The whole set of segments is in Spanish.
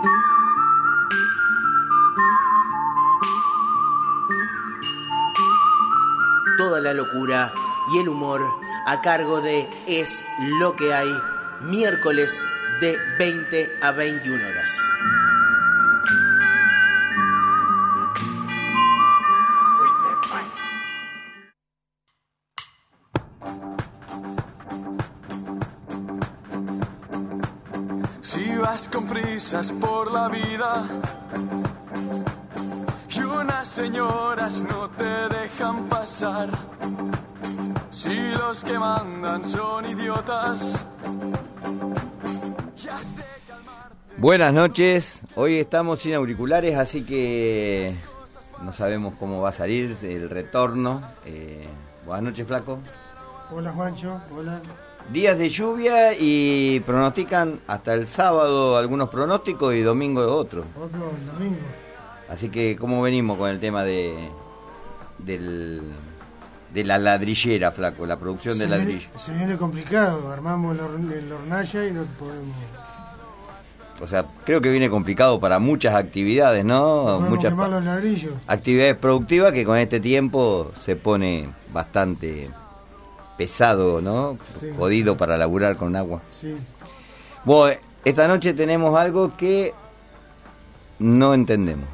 Toda la locura y el humor a cargo de Es lo que hay, miércoles de 20 a 21 horas. Si vas con prisas por la vida y unas señoras no te dejan pasar, si los que mandan son idiotas, ya has de calmarte. Buenas noches, hoy estamos sin auriculares, así que no sabemos cómo va a salir el retorno. Buenas noches, Flaco. Hola, Juancho, hola. Días de lluvia y pronostican hasta el sábado algunos pronósticos y domingo otros. Otro domingo. Así que, ¿cómo venimos con el tema de la ladrillera, Flaco? La producción de ladrillo. Se viene complicado, armamos el hornalla y no podemos... O sea, creo que viene complicado para muchas actividades, ¿no? Podemos Muchas quemar los ladrillos. Actividades productivas que con este tiempo se pone bastante pesado, ¿no? Sí. Jodido para laburar con agua. Sí. Bueno, esta noche tenemos algo que no entendemos.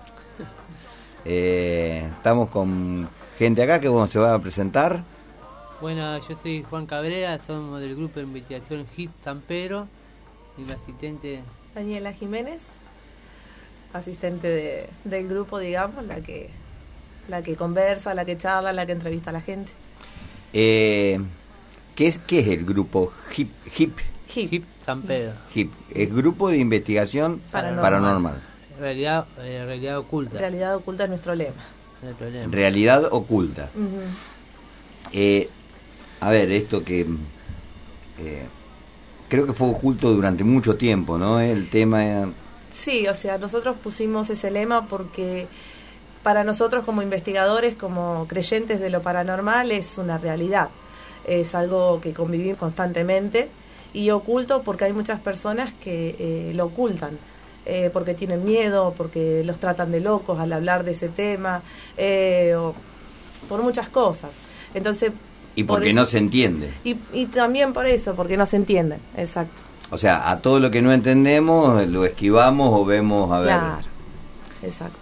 Estamos con gente acá que se va a presentar. Bueno, yo soy Juan Cabrera, somos del grupo de investigación HIP San Pedro y mi asistente Daniela Jiménez, asistente del grupo, digamos, la que conversa, la que charla, la que entrevista a la gente. ¿Qué es el grupo HIP? HIP San Pedro. HIP es Grupo de Investigación Paranormal. Realidad oculta. Realidad oculta es nuestro lema. Realidad oculta. Uh-huh. A ver, esto que creo que fue oculto durante mucho tiempo, ¿no? El tema... Sí, o sea, nosotros pusimos ese lema porque para nosotros como investigadores, como creyentes de lo paranormal, es una realidad. Es algo que convivimos constantemente y oculto porque hay muchas personas que lo ocultan. Porque tienen miedo, porque los tratan de locos al hablar de ese tema, o por muchas cosas. Entonces, y porque no se entiende. Y también por eso, porque no se entienden, exacto. O sea, a todo lo que no entendemos lo esquivamos o vemos, a ver. Claro, exacto.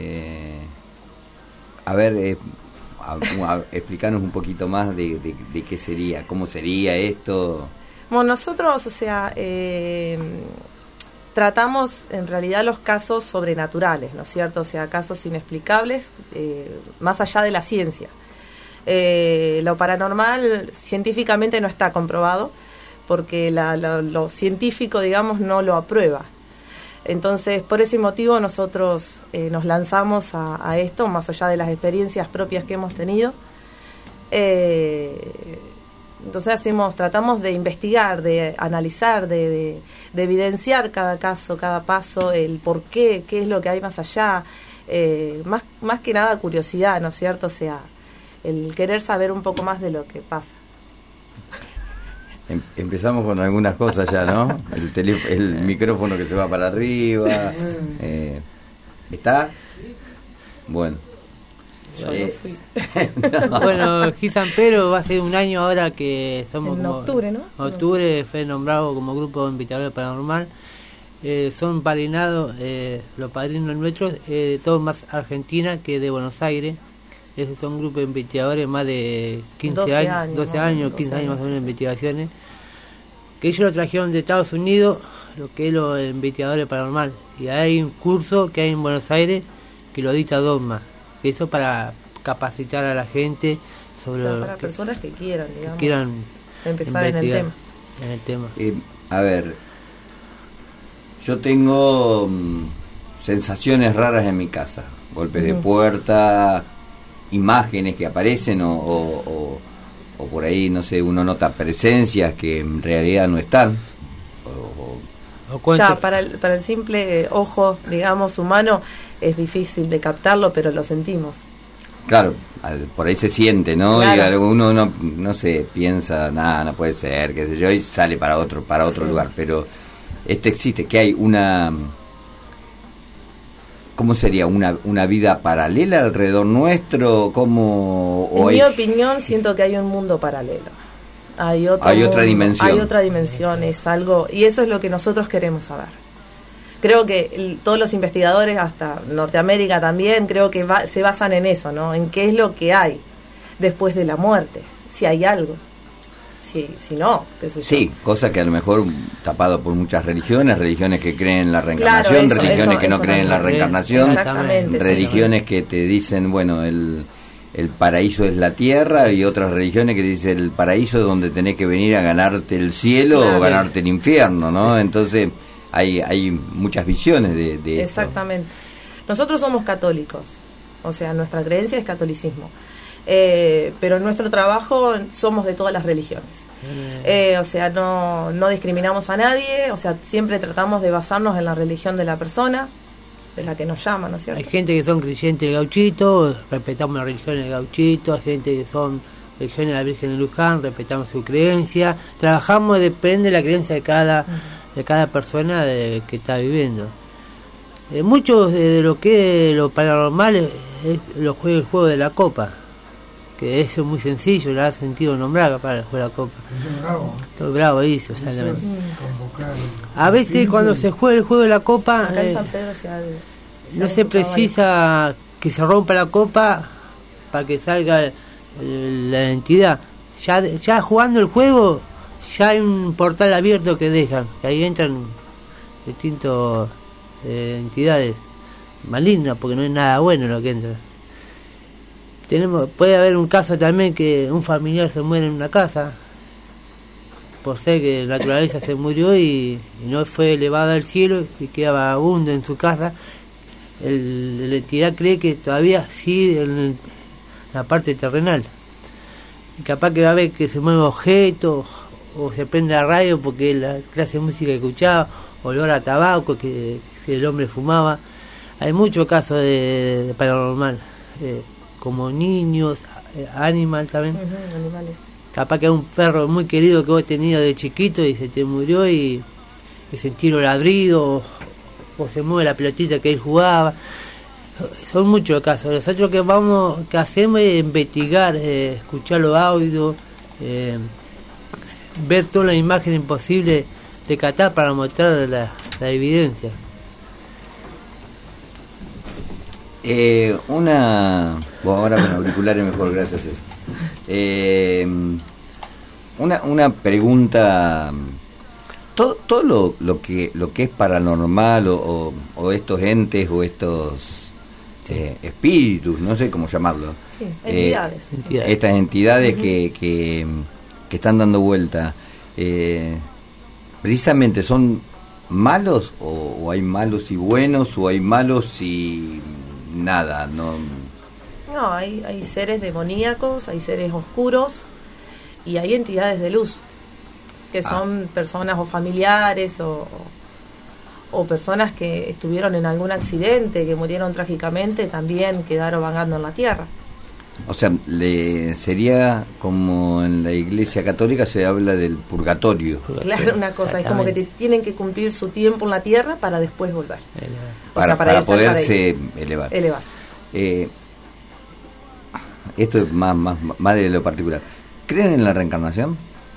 A ver, explicarnos un poquito más de qué sería, cómo sería esto. Bueno, nosotros, o sea, tratamos en realidad los casos sobrenaturales, ¿no es cierto? O sea, casos inexplicables, más allá de la ciencia. Lo paranormal científicamente no está comprobado, porque lo científico, digamos, no lo aprueba. Entonces, por ese motivo nosotros nos lanzamos a esto, más allá de las experiencias propias que hemos tenido. Entonces tratamos de investigar, de analizar, de evidenciar cada caso, cada paso, el por qué es lo que hay más allá, más que nada curiosidad, ¿no es cierto? O sea, el querer saber un poco más de lo que pasa. Empezamos con algunas cosas ya, ¿no? El micrófono que se va para arriba. ¿Está? Bueno. Yo no fui. No. Bueno, HIP San Pedro va a ser un año ahora que somos... En octubre, ¿no? En octubre fue nombrado como grupo de investigadores paranormal. Son padrinados, los padrinos nuestros, todos más Argentina que de Buenos Aires. Esos son grupos de investigadores más de 15 años, 12 años, 15 años más o menos de investigaciones, que ellos lo trajeron de Estados Unidos, lo que es los investigadores paranormal. Y hay un curso que hay en Buenos Aires que lo dicta Dogma, que eso para capacitar a la gente sobre... O sea, para personas que quieran, digamos, que quieran empezar en el tema. A ver, yo tengo sensaciones raras en mi casa, golpes de puerta, imágenes que aparecen o por ahí, no sé, uno nota presencias que en realidad no están. Claro, para el simple ojo, digamos, humano, es difícil de captarlo, pero lo sentimos. Claro, por ahí se siente, ¿no? Claro. Y uno no se piensa, nada, no puede ser, qué sé yo, y sale para otro Sí. lugar. Pero esto existe, que hay una ¿cómo sería? ¿Una vida paralela alrededor nuestro? ¿Cómo, en mi opinión, siento que hay un mundo paralelo. Hay otra dimensión. Hay otra dimensión, es algo, y eso es lo que nosotros queremos saber. Creo que todos los investigadores, hasta Norteamérica también, creo que se basan en eso, ¿no? En qué es lo que hay después de la muerte, si hay algo. Si no, qué sé yo. Sí, cosa que a lo mejor tapado por muchas religiones que creen en la reencarnación, claro, religiones que no creen en la reencarnación, religiones sí. que te dicen, bueno, el paraíso es la tierra, y otras religiones que dicen el paraíso es donde tenés que venir a ganarte el cielo, claro, o ganarte el infierno, ¿no? Entonces hay muchas visiones de exactamente. Esto. Nosotros somos católicos, o sea, nuestra creencia es catolicismo. Pero en nuestro trabajo somos de todas las religiones. O sea, no discriminamos a nadie, o sea, siempre tratamos de basarnos en la religión de la persona, de la que nos llama, ¿no es cierto? Hay gente que son creyentes del gauchito, respetamos la religión del gauchito, hay gente que son religiones de la Virgen de Luján, respetamos su creencia, trabajamos, depende de la creencia de cada persona que está viviendo. Muchos de lo que es lo paranormal es el juego de la copa, que eso es muy sencillo, le ha sentido nombrar para el juego de la copa. Bravo. Bravo dice, exactamente. A veces cuando se juega el juego de la copa, acá en San Pedro no se precisa que se rompa la copa para que salga la entidad. Ya jugando el juego, ya hay un portal abierto que dejan, que ahí entran distintas entidades malignas, porque no es nada bueno lo que entra. Puede haber un caso también que un familiar se muere en una casa por ser que la naturaleza se murió y no fue elevado al cielo y queda vagabundo en su casa. La entidad cree que todavía sigue en la parte terrenal, y capaz que va a ver que se mueve objetos o se prende la radio porque la clase de música que escuchaba, olor a tabaco que el hombre fumaba. Hay muchos casos de paranormal, como niños, animales también. Animales. Capaz que hay un perro muy querido que vos tenías de chiquito y se te murió y sentís los ladridos o se mueve la pelotita que él jugaba. Son muchos casos. Nosotros que hacemos es investigar, escuchar los audios, ver todas las imágenes posibles de Qatar para mostrar la evidencia. Ahora con auriculares mejor, gracias. Una pregunta. Todo lo que es paranormal o estos entes o estos espíritus, no sé cómo llamarlo. Sí, entidades. Estas entidades que están dando vuelta, precisamente son malos o hay malos y buenos o hay malos y nada, no, hay seres demoníacos, hay seres oscuros y hay entidades de luz que son personas o familiares o personas que estuvieron en algún accidente, que murieron trágicamente, también quedaron vagando en la tierra. O sea, sería como en la Iglesia Católica se habla del purgatorio. Claro, una cosa, es como que tienen que cumplir su tiempo en la tierra para después volver. Para poderse elevar. Esto es más de lo particular. ¿Creen en la reencarnación?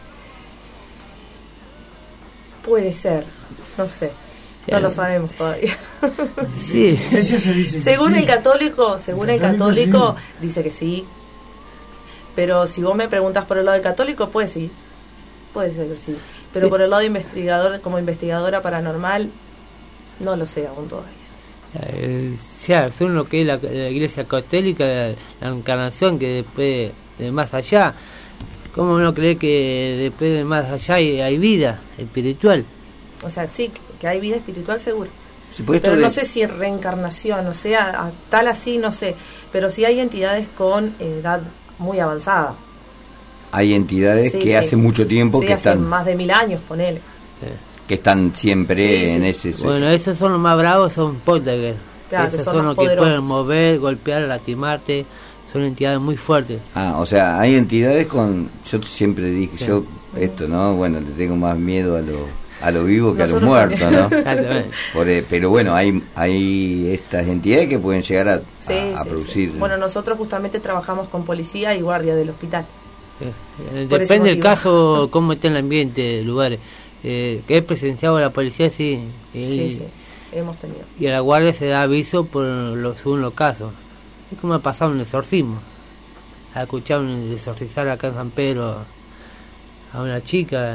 Puede ser, no sé. No lo sabemos todavía. Sí. Según el católico, dice que sí. Pero si vos me preguntas por el lado del católico, puede ser que sí. Pero por el lado de como investigadora paranormal, no lo sé aún todavía. Según lo que es la Iglesia Católica, la encarnación, que después de más allá, ¿cómo no cree que después de más allá hay vida espiritual? O sea, sí, que hay vida espiritual seguro. Pero no sé si reencarnación, o sea, tal así, no sé. Pero sí hay entidades con edad muy avanzada. Hay entidades que hace mucho tiempo que hace están... más de 1000 años, ponele. Que están siempre en ese... Bueno, esos son los más bravos, son poltergeist. Claro, esos son los que pueden mover, golpear, lastimarte. Son entidades muy fuertes. O sea, hay entidades con... Yo siempre dije, esto, ¿no? Bueno, le tengo más miedo a los vivos que Nosotros a los muertos, ¿no? Exactamente. Pero bueno, hay estas entidades que pueden llegar a Sí. producir. Bueno, nosotros justamente trabajamos con policía y guardia del hospital. Por ese Depende del motivo. caso, cómo está el ambiente del lugar. Que es presenciado a la policía, sí. Sí, hemos tenido. Y a la guardia se da aviso según los casos. Es como ha pasado un exorcismo. Ha escuchado un exorcizar acá en San Pedro a una chica.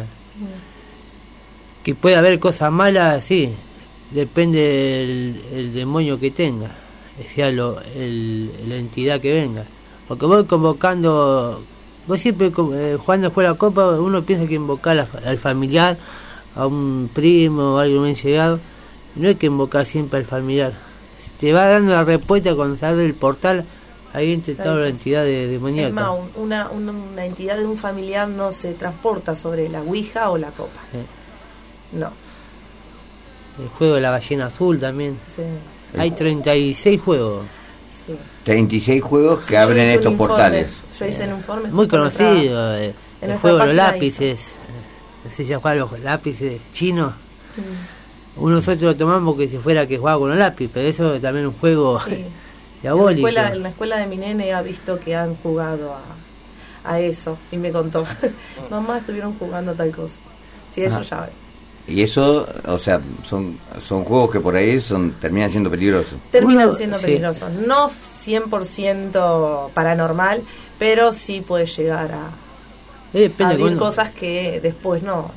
Que puede haber cosas malas, sí. Depende el demonio que tenga. Sea la entidad que venga. Porque voy convocando... Vos siempre jugando el juego de la copa, uno piensa que invocar al familiar, a un primo o alguien bien llegado. No hay que invocar siempre al familiar. Te va dando la respuesta cuando se abre el portal, ahí entra toda la entidad demoníaca. Es más, una entidad de un familiar no se transporta sobre la ouija o la copa. No. El juego de la ballena azul también. Sí. Hay 36 juegos. Sí. 36 juegos que Yo abren hice estos un informe, portales. Yo hice un informe. Muy justo conocido. en El nuestra juego de los página lápices. Se llama los lápices chinos. Mm. Nosotros lo tomamos que si fuera que jugaba con los lápices, pero eso también es un juego Sí. diabólico. En la escuela de mi nene ha visto que han jugado a eso y me contó. Mamá, estuvieron jugando tal cosa. Sí, eso ya ve. Y eso, o sea, son juegos que por ahí terminan siendo peligrosos. Terminan siendo sí. peligrosos. No 100% paranormal, pero sí puede llegar a Depende abrir de cosas que después no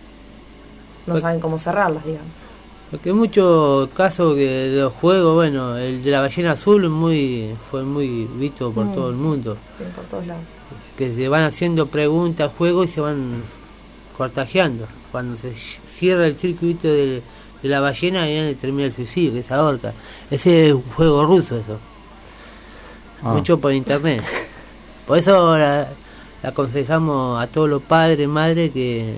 saben cómo cerrarlas, digamos. Porque hay muchos casos que de los juegos, bueno, el de la ballena azul fue muy visto por todo el mundo. Sí, por todos lados. Que se van haciendo preguntas, juegos y se van cortajeando. Cuando se cierra el circuito de la ballena, ahí termina el suicidio, que es ahorca. Ese es un juego ruso, eso. Mucho por internet. Por eso le aconsejamos a todos los padres, madres, que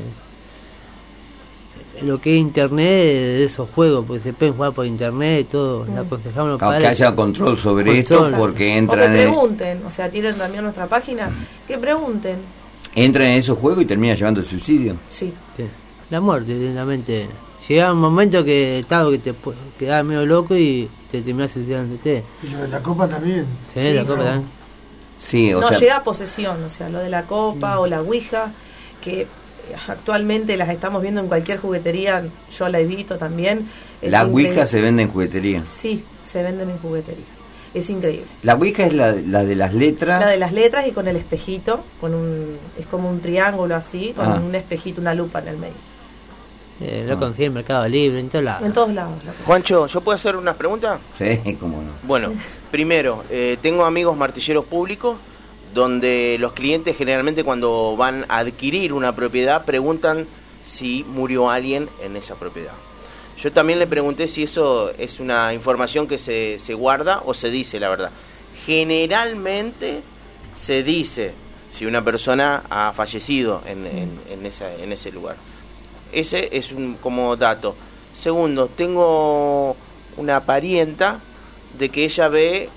lo que es internet, de esos juegos, porque se pueden jugar por internet, todo. Le aconsejamos a los padres. Que haya control sobre esto, porque O que pregunten, o sea, tienen también nuestra página, que pregunten. Entran en esos juegos y terminan llevando el suicidio. Sí. La muerte, de la mente. Llega un momento que te quedás medio loco y te terminás suicidándote. Y lo de la copa también. Sí, la copa también. Sí, o no, sea, llega a posesión, o sea, lo de la copa o la ouija, que actualmente las estamos viendo en cualquier juguetería, yo la evito también. la ouija se vende en juguetería. Sí, se venden en jugueterías. Es increíble. La ouija es la de las letras. La de las letras y con el espejito, es como un triángulo así, con un espejito, una lupa en el medio. Lo consigue en Mercado Libre, en todos lados. En todos lados. Juancho, ¿yo puedo hacer unas preguntas? Sí, cómo no. Bueno, primero, tengo amigos martilleros públicos donde los clientes generalmente cuando van a adquirir una propiedad preguntan si murió alguien en esa propiedad. Yo también le pregunté si eso es una información que se guarda o se dice la verdad. Generalmente se dice si una persona ha fallecido en ese lugar. Ese es como dato. Segundo, tengo una parienta de que ella ve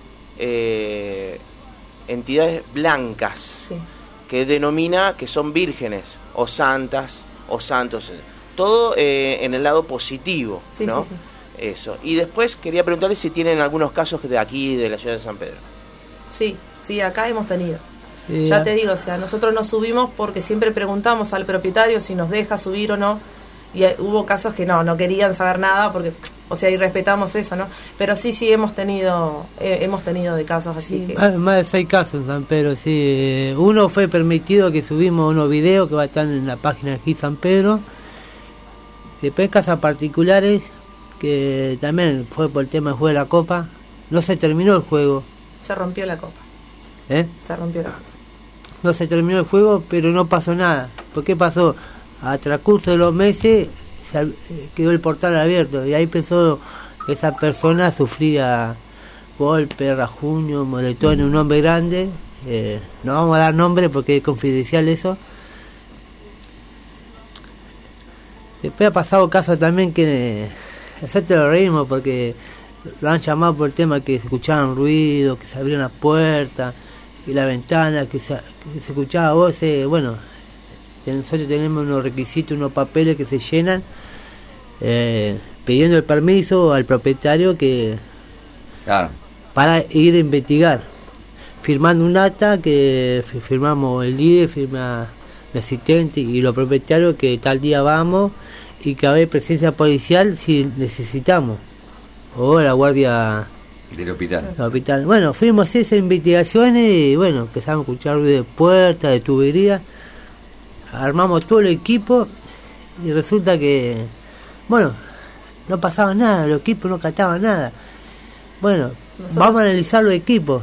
entidades blancas, Sí. que denomina que son vírgenes o santas o santos. Todo en el lado positivo, Sí, ¿no? sí, Eso. Y después quería preguntarle si tienen algunos casos de aquí, de la ciudad de San Pedro. Sí, acá hemos tenido. Sí, Ya te digo, o sea, nosotros nos subimos porque siempre preguntamos al propietario si nos deja subir o no. Y hubo casos que no querían saber nada porque, o sea, y respetamos eso, ¿no? Pero sí hemos tenido de casos así que... Más de 6 casos en San Pedro, sí. Uno fue permitido que subimos unos videos que va a estar en la página de aquí San Pedro. Después casas particulares, que también fue por el tema del juego de la copa. No se terminó el juego. Se rompió la copa. Se rompió la copa. No se terminó el juego, pero no pasó nada. ¿Por qué pasó? A transcurso de los meses quedó el portal abierto y ahí empezó esa persona sufría golpes, rajuños, moretones, un hombre grande. No vamos a dar nombre porque es confidencial eso. Después ha pasado casos también que nosotros lo reímos porque lo han llamado por el tema que se escuchaban ruidos, que se abrían las puertas y la ventana, que se escuchaba voces. Bueno, nosotros tenemos unos requisitos, unos papeles que se llenan pidiendo el permiso al propietario que Claro. para ir a investigar, firmando un acta que firmamos el líder, firma el asistente y los propietarios que tal día vamos y que va a haber presencia policial si necesitamos, o la guardia Del hospital. del hospital. Bueno, fuimos a esas investigaciones y bueno, empezamos a escuchar ruido de puertas, de tubería, armamos todo el equipo y resulta que, bueno, no pasaba nada, los equipos no cataban nada. Bueno, vamos a analizar los equipos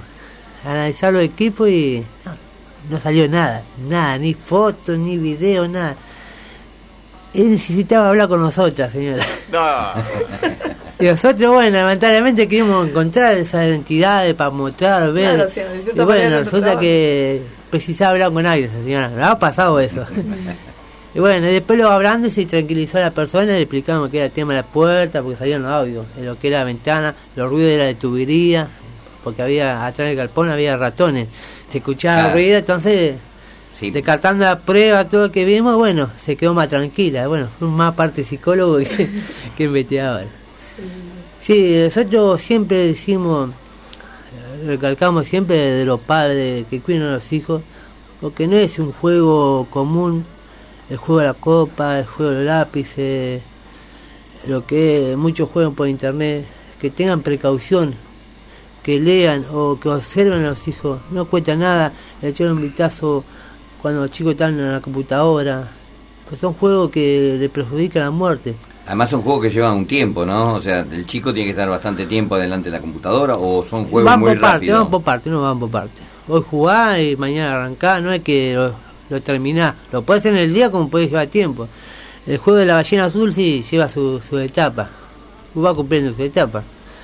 y no salió nada, ni fotos, ni video, nada. Él necesitaba hablar con nosotras, señora. No. Y nosotros, bueno, lamentablemente queríamos encontrar esas identidades para mostrar, ver. Claro, sí, de cierta y manera bueno, no resulta trabaja. que precisaba hablar con alguien, señora. Me ha pasado eso. Y bueno, y después lo hablando se tranquilizó a la persona, le explicamos que era el tema de la puerta, porque salían los audios, en lo que era la ventana, los ruidos era de tubería, porque había atrás del galpón había ratones, se escuchaba Claro. ruido, entonces Sí. descartando la prueba, todo lo que vimos, bueno, se quedó más tranquila, bueno, fue más parte psicólogo que investigador. Sí, nosotros siempre decimos, recalcamos siempre de los padres que cuidan a los hijos, porque no es un juego común, el juego de la copa, el juego de los lápices, lo que muchos juegan por internet, que tengan precaución, que lean o que observen a los hijos, no cuesta nada echar un vistazo cuando los chicos están en la computadora, pues son juegos que le perjudican la muerte. Además son juegos que llevan un tiempo, ¿no? O sea, el chico tiene que estar bastante tiempo delante de la computadora o son juegos Van muy por parte, rápidos. van por parte, no van por parte. Hoy jugás y mañana arrancás, no es que lo terminás. Lo puedes hacer en el día como puedes llevar tiempo. El juego de la ballena azul sí lleva su etapa. Va cumpliendo su etapa.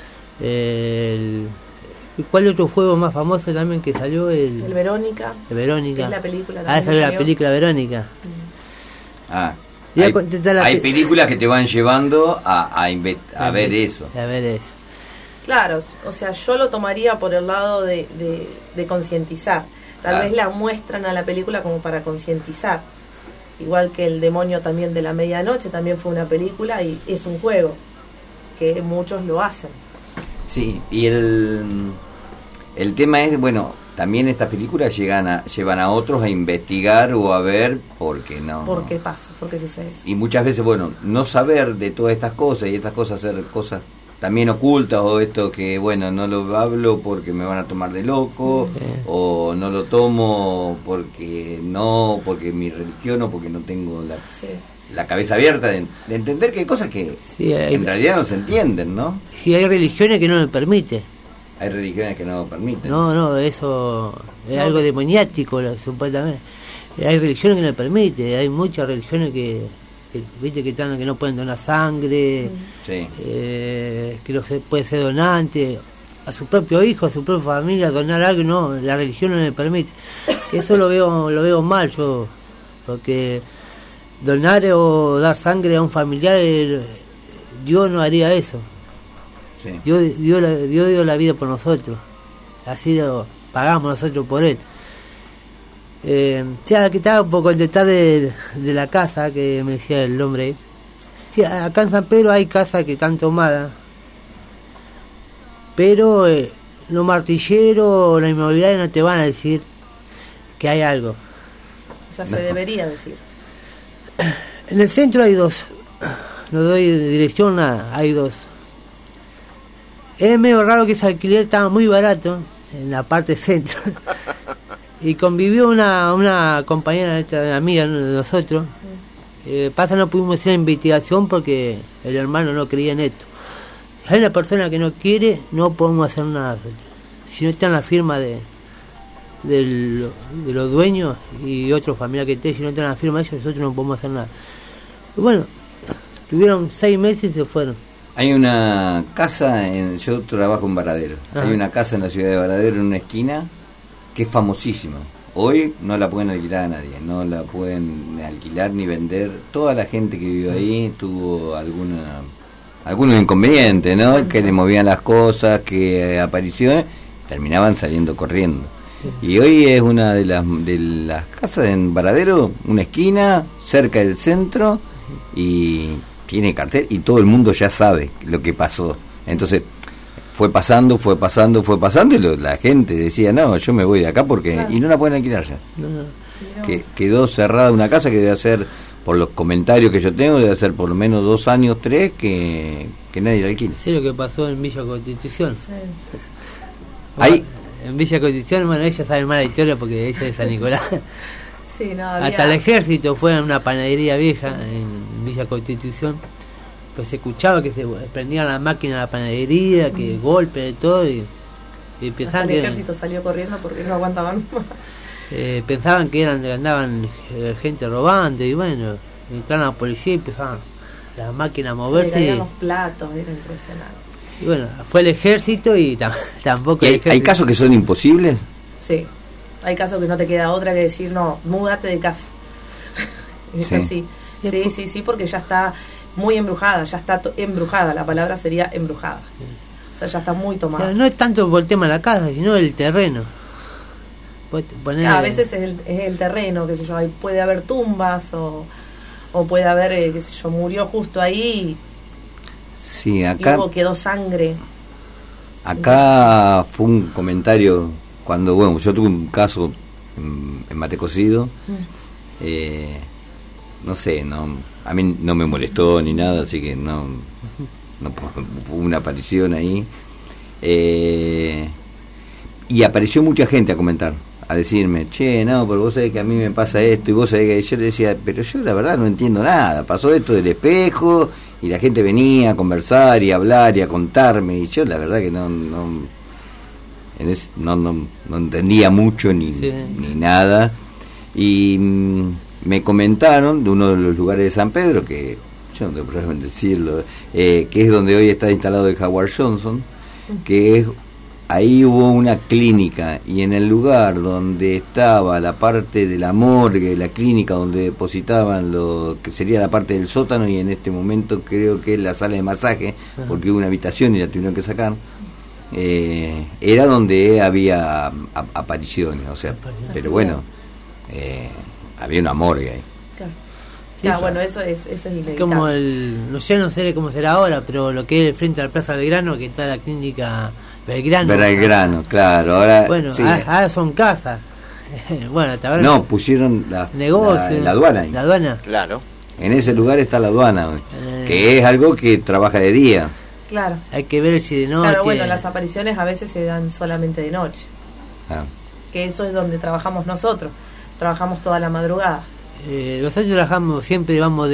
¿Cuál otro juego más famoso también que salió? El Verónica. El Verónica. Que es la película Ah, también salió la salió. película Verónica. Ah, Voy a hay, contestar la hay pe- películas que te van llevando a ver eso. A ver eso. Claro, o sea, yo lo tomaría por el lado de concientizar. Tal Claro. vez la muestran a la película como para concientizar. Igual que El demonio también de la medianoche, también fue una película y es un juego, que muchos lo hacen. Sí, y el tema es, bueno, también estas películas llevan a otros a investigar o a ver por qué no. ¿Por qué pasa? ¿Por qué sucede eso? Y muchas veces, bueno, no saber de todas estas cosas y estas cosas hacer cosas también ocultas o esto que, bueno, no lo hablo porque me van a tomar de loco o no lo tomo porque mi religión o porque no tengo Sí. la cabeza abierta de entender que hay cosas que Sí, en realidad no se entienden, ¿no? Si hay religiones que no me permiten. Hay religiones que no lo permiten. No, eso es algo demoniático, supuestamente. Hay religiones que no permiten, hay muchas religiones que viste que no pueden donar sangre, Sí. que no se puede ser donante, a su propio hijo, a su propia familia, donar algo, no, la religión no le permite. Eso lo veo mal yo, porque donar o dar sangre a un familiar, Dios no haría eso. Sí. Dios dio la vida por nosotros, así lo pagamos nosotros por él. Que estaba por contestar de la casa que me decía el hombre. Sí, acá en San Pedro hay casas que están tomadas, pero los martilleros, la inmobiliaria no te van a decir que hay algo. O sea, se debería decir. En el centro hay dos, no doy dirección nada, hay dos. Es medio raro que ese alquiler estaba muy barato en la parte centro. Y convivió una compañera, esta amiga de nosotros. Pasa, no pudimos hacer investigación porque el hermano no creía en esto. Si hay una persona que no quiere, no podemos hacer nada. Si no está en la firma de los dueños y otros familiares que estén, si no están en la firma de ellos, nosotros no podemos hacer nada. Y bueno, tuvieron 6 meses y se fueron. Hay una casa, yo trabajo en Varadero, Ajá. hay una casa en la ciudad de Varadero, en una esquina, que es famosísima. Hoy no la pueden alquilar a nadie, no la pueden alquilar ni vender. Toda la gente que vivió ahí tuvo algunos inconvenientes, ¿no? Que le movían las cosas, que apariciones, terminaban saliendo corriendo. Y hoy es una de las casas en Varadero, una esquina, cerca del centro, y tiene cartel, y todo el mundo ya sabe lo que pasó. Entonces, fue pasando, y la gente decía, no, yo me voy de acá porque... Claro. Y no la pueden alquilar ya. Mirá vos. Quedó cerrada una casa que debe ser, por los comentarios que yo tengo, debe ser por lo menos 2 años, 3, que nadie la alquila. Sí, lo que pasó en Villa Constitución. Sí. Ahí, En Villa Constitución, bueno, ella sabe más la historia porque ella es de San Nicolás. Sí, no, había... Hasta el ejército fue a una panadería vieja en Villa Constitución. Pues se escuchaba que se prendían la máquina de la panadería, que golpe de todo, y Hasta pensaban el que ejército salió corriendo porque no aguantaban más. pensaban que andaban gente robando, y bueno, entraron a la policía y empezaban la máquina a Se le moverse. caían los platos, era impresionante. Y bueno, fue el ejército y tampoco... ¿y el hay ejército- casos que son imposibles? Sí, hay casos que no te queda otra que decir, no, múdate de casa. Es Sí. así. Sí, porque ya está muy embrujada, ya está embrujada, la palabra sería embrujada. O sea, ya está muy tomada. No es tanto por el tema de la casa, sino el terreno. Vos te ponés- A veces es el terreno, qué sé yo, ahí puede haber tumbas o puede haber, qué sé yo, murió justo ahí Sí, y acá... quedó sangre. Acá fue un comentario cuando, bueno, yo tuve un caso en Mate Cocido, no sé, a mí no me molestó ni nada, así que no fue una aparición ahí, y apareció mucha gente a comentar, a decirme, che, no, pero vos sabés que a mí me pasa esto, y vos sabés que yo le decía, pero yo la verdad no entiendo nada, pasó esto del espejo, y la gente venía a conversar y a hablar y a contarme, y yo la verdad que no entendía mucho ni nada, y me comentaron de uno de los lugares de San Pedro, que yo no tengo problema en decirlo, que es donde hoy está instalado el Howard Johnson, que es... Ahí hubo una clínica, y en el lugar donde estaba la parte de la morgue, la clínica donde depositaban lo que sería la parte del sótano, y en este momento creo que es la sala de masaje, porque hubo una habitación y la tuvieron que sacar, era donde había apariciones, o sea, pero bueno, había una morgue ahí. Claro. Sí, Ah, bueno, eso es inevitable. como no sé cómo será ahora, pero lo que es frente a la Plaza Belgrano, que está la clínica Belgrano, claro, ahora... bueno, sí. ahora son casas. Bueno, hasta ahora No, pusieron la aduana ahí. La aduana. Claro. En ese lugar está la aduana, que es algo que trabaja de día. Claro. Hay que ver si de noche. Claro, bueno, las apariciones a veces se dan solamente de noche. Ah. Que eso es donde trabajamos nosotros. Trabajamos toda la madrugada. Nosotros trabajamos, siempre vamos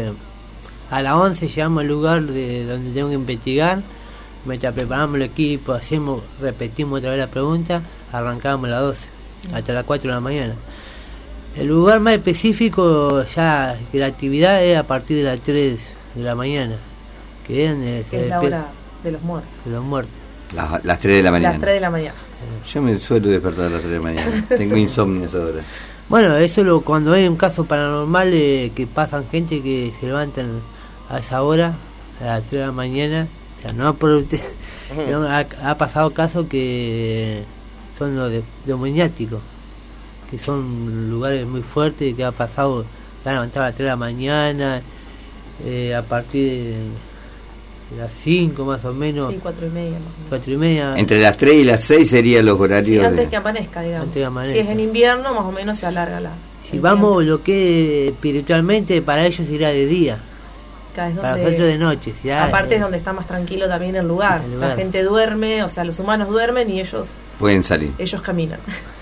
a las 11, llegamos al lugar donde tengo que investigar. Mientras preparamos el equipo, repetimos otra vez la pregunta, arrancamos a las 12 hasta las 4 de la mañana. El lugar más específico ya que la actividad es a partir de las 3 de la mañana, que es la hora de los muertos. De los muertos. Las 3 de la mañana. Las 3 de la mañana. Yo me suelo despertar a las 3 de la mañana. Tengo insomnio a esa hora. Bueno, eso cuando hay un caso paranormal que pasan gente que se levantan a esa hora, a las 3 de la mañana. O sea, no por usted, pero ha pasado casos que son los demoniáticos, que son lugares muy fuertes, que ha pasado, se han levantado a las 3 de la mañana, a partir de las 5 más o menos. Sí, 4 y media más o menos. 4 y media. Entre las 3 y las 6 serían los horarios. Sí, antes que amanezca, digamos. Antes que amanezca. Si es en invierno, más o menos se alarga Si vamos lo que espiritualmente, para ellos irá de día. Para nosotros de noche. Aparte es donde está más tranquilo también el lugar. La gente duerme, o sea, los humanos duermen y ellos pueden salir. Ellos caminan.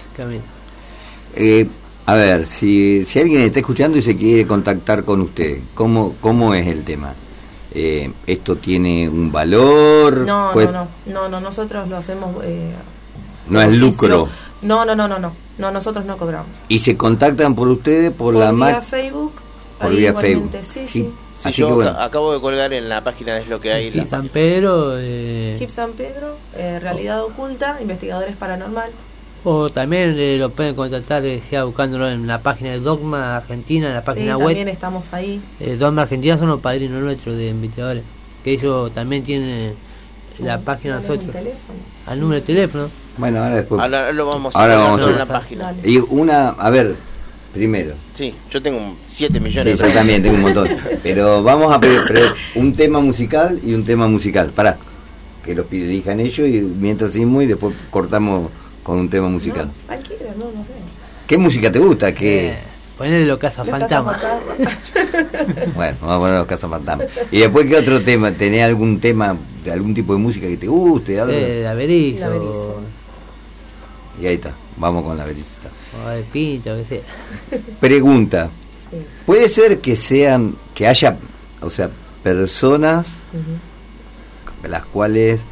A ver, si alguien está escuchando y se quiere contactar con usted, ¿cómo es el tema? ¿Esto tiene un valor? No, nosotros lo hacemos... no es lucro. No, nosotros no cobramos. ¿Y se contactan por ustedes por la vía Facebook? Por vía Facebook. Sí. Sí, así yo que bueno. acabo de colgar en la página de lo que hay. HIP San Pedro. HIP San Pedro, Realidad Oculta, Investigadores Paranormal. O también lo pueden contactar, decía, buscándolo en la página de Dogma Argentina, en la página web. También estamos ahí. Dogma Argentina son los padrinos nuestros de investigadores, que ellos también tienen la página de nosotros. Al número de teléfono, Bueno, ahora después. Ahora lo vamos Ahora a vamos poner a- en la página. Dale. Y a ver, primero. Sí, yo tengo 7 Sí, millones yo también tengo un montón. Pero vamos a pedir un tema musical y un tema musical. Pará, que los elijan ellos y mientras seguimos y después cortamos con un tema musical. No, cualquiera, no sé. ¿Qué música te gusta? ¿Qué? Ponele los cazafantasmas. Bueno, vamos a poner los cazafantasmas. Y después, ¿qué otro tema? ¿Tenés algún tema de algún tipo de música que te guste? Algo? La Berizo. La Berizo. Y ahí está, vamos con la vericita. O de Pinto, que sea. Pregunta, Sí. ¿puede ser que haya, o sea, personas las cuales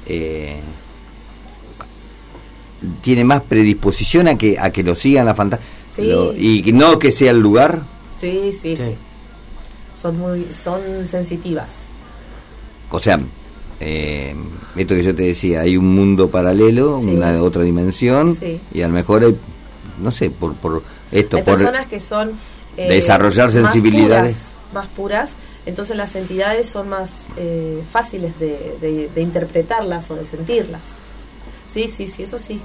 tienen más predisposición a que lo sigan la fantasía? Sí. Y no que sea el lugar? Sí. Sí. Son sensitivas. O sea, esto que yo te decía, hay un mundo paralelo, Sí. una otra dimensión, Sí. y a lo mejor hay, no sé, por esto, Hay por personas que son desarrollar sensibilidades. más puras, entonces las entidades son más fáciles de interpretarlas o de sentirlas. Sí, eso sí.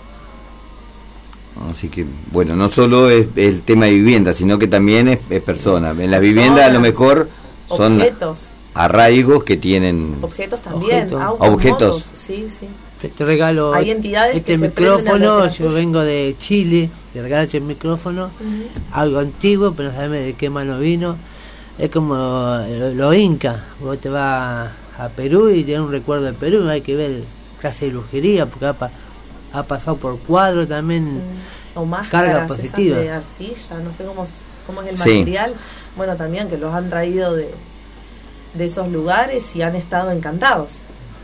Así que, bueno, no solo es el tema de vivienda, sino que también es persona. En las viviendas a lo mejor son Objetos. arraigos que tienen... Objetos también. Objetos. Autos, Objetos. motos, sí. Te regalo Hay entidades este que se prenden al micrófono. detrás Yo tuyo. vengo de Chile. Te regalo este micrófono. Algo antiguo, pero no sabemos de qué mano vino. Es como los incas. Vos te vas a Perú y tenés un recuerdo de Perú. Hay que ver clase de brujería, porque ha pasado por cuadro también. O máscaras Carga esas positiva. de arcilla, no sé cómo es el Sí. material. Bueno, también que los han traído de esos lugares y han estado encantados.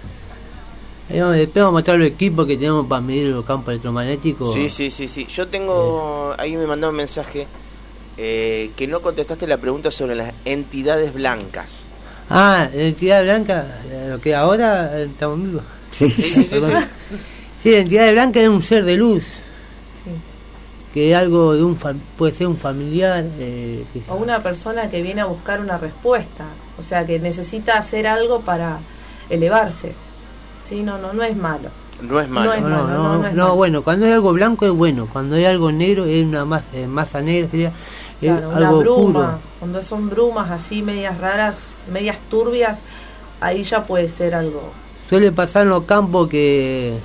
Después vamos a mostrar los equipos que tenemos para medir los campos electromagnéticos. Sí. Yo tengo... Ahí me mandó un mensaje que no contestaste la pregunta sobre las entidades blancas. La entidad blanca, lo que ahora estamos vivos. Sí. Sí, la entidad blanca es un ser de luz, Sí. que es algo de puede ser un familiar. O una persona que viene a buscar una respuesta, o sea, que necesita hacer algo para elevarse. Sí, no es malo. No es malo. No es malo. no es No, malo. bueno, cuando hay algo blanco es bueno, cuando hay algo negro es una masa negra, sería Claro, una algo bruma, oscuro. cuando son brumas así, medias raras, medias turbias, ahí ya puede ser algo. Suele pasar en los campos que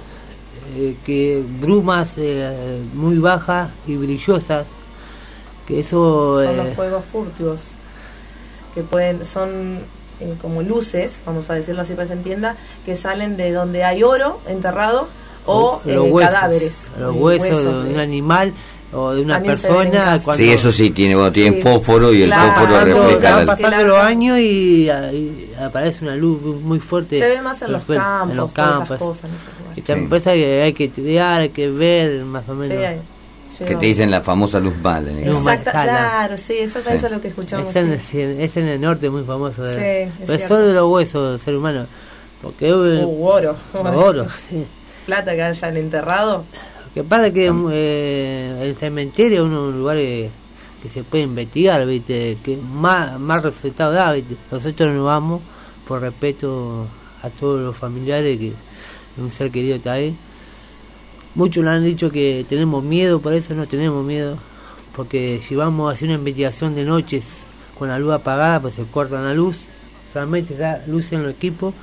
brumas muy bajas y brillosas, que eso Son los fuegos furtivos, que son como luces, vamos a decirlo así para que se entienda, que salen de donde hay oro enterrado o los huesos, cadáveres. los huesos de un animal o de una También se ven en persona. casa. Cuando Sí, eso sí, tienen Sí. fósforo y el Claro, fósforo cuando refleja van la... pasando los años y aparece una luz muy fuerte. Se ve más en los campos, en los todas campos. esas cosas. en esos lugares. Y también pasa que hay que estudiar, hay que ver más o Sí, menos. Que te dicen la famosa luz mala. Luz Exacto, mala. claro, sí, eso Sí. es lo que escuchamos. Es en, sí. es en el norte muy famoso. Sí, Pero es es cierto. solo de los huesos del ser humano. Porque Oro. oro. Sí. Plata que hayan enterrado. Lo que pasa es que el cementerio es un lugar que se puede investigar, ¿viste? Que más resultado da, ¿viste? Nosotros nos vamos por respeto a todos los familiares, que un ser querido está ahí. Muchos nos han dicho que tenemos miedo, por eso no tenemos miedo, porque si vamos a hacer una investigación de noches con la luz apagada, pues se corta la luz, solamente da luz en los equipos,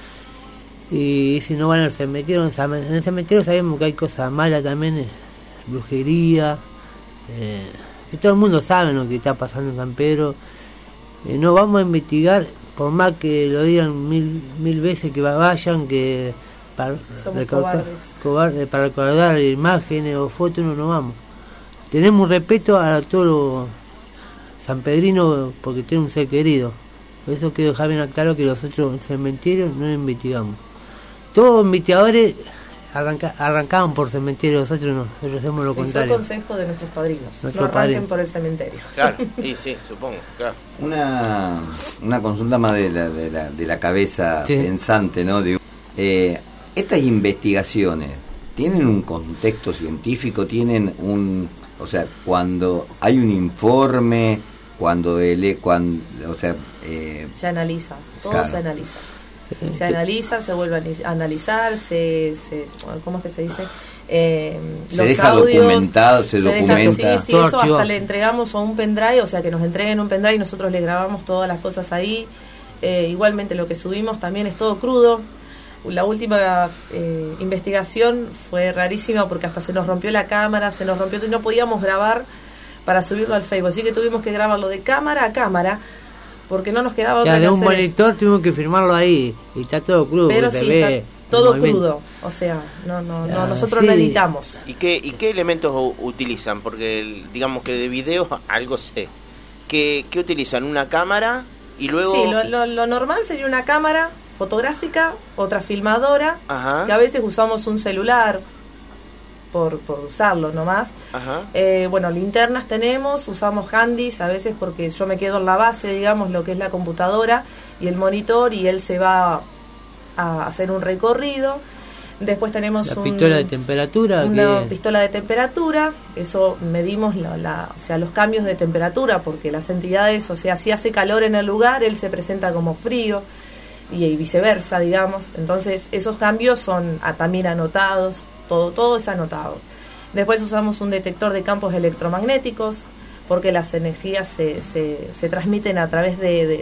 y si no van al cementerio, en el cementerio sabemos que hay cosas malas también, brujería, que todo el mundo sabe lo que está pasando en San Pedro. No vamos a investigar, por más que lo digan mil veces que vayan, que para Somos para recordar imágenes o fotos no vamos. Tenemos un respeto a todos los sanpedrinos porque tiene un ser querido. Por eso quiero dejar bien claro que nosotros en cementerios no investigamos. Todos los investigadores arrancaban por cementerio, nosotros hacemos lo Y fue el contrario. consejo de nuestros padrinos. Nuestro No arranquen padrino. por el cementerio. Claro, y sí, supongo, claro. Una consulta más de la cabeza Sí. pensante, ¿no? Estas investigaciones tienen un contexto científico, tienen o sea, cuando hay un informe, Se analiza, todo Claro. se analiza. Sí. Se analiza, se vuelve a analizar, ¿cómo es que se dice? Se los deja audios, documentado, se documenta. Sí, Todo eso archivado. hasta le entregamos a un pendrive, o sea que nos entreguen un pendrive y nosotros le grabamos todas las cosas ahí. Igualmente lo que subimos también es todo crudo. La última investigación fue rarísima porque hasta se nos rompió la cámara, se nos rompió y no podíamos grabar para subirlo al Facebook, así que tuvimos que grabarlo de cámara a cámara porque no nos quedaba otra Ya, que de un hacer monitor tuvimos que firmarlo ahí y está todo crudo. pero porque sí, se ve está todo el movimiento. crudo, o sea, no, Ah, nosotros sí. lo editamos. ¿Y qué elementos utilizan? Porque digamos que de video algo sé. ¿Qué utilizan? ¿Una cámara? Y luego... Sí, lo normal sería una cámara fotográfica, otra filmadora, Ajá. que a veces usamos un celular por usarlo nomás. Ajá. Bueno, linternas tenemos, usamos handys a veces porque yo me quedo en la base, digamos, lo que es la computadora y el monitor, y él se va a hacer un recorrido. Después tenemos La pistola de temperatura. una que pistola de temperatura, eso medimos o sea, los cambios de temperatura, porque las entidades, o sea, si hace calor en el lugar, él se presenta como frío y viceversa, digamos. Entonces esos cambios son también anotados, todo es anotado. Después usamos un detector de campos electromagnéticos, porque las energías se transmiten a través de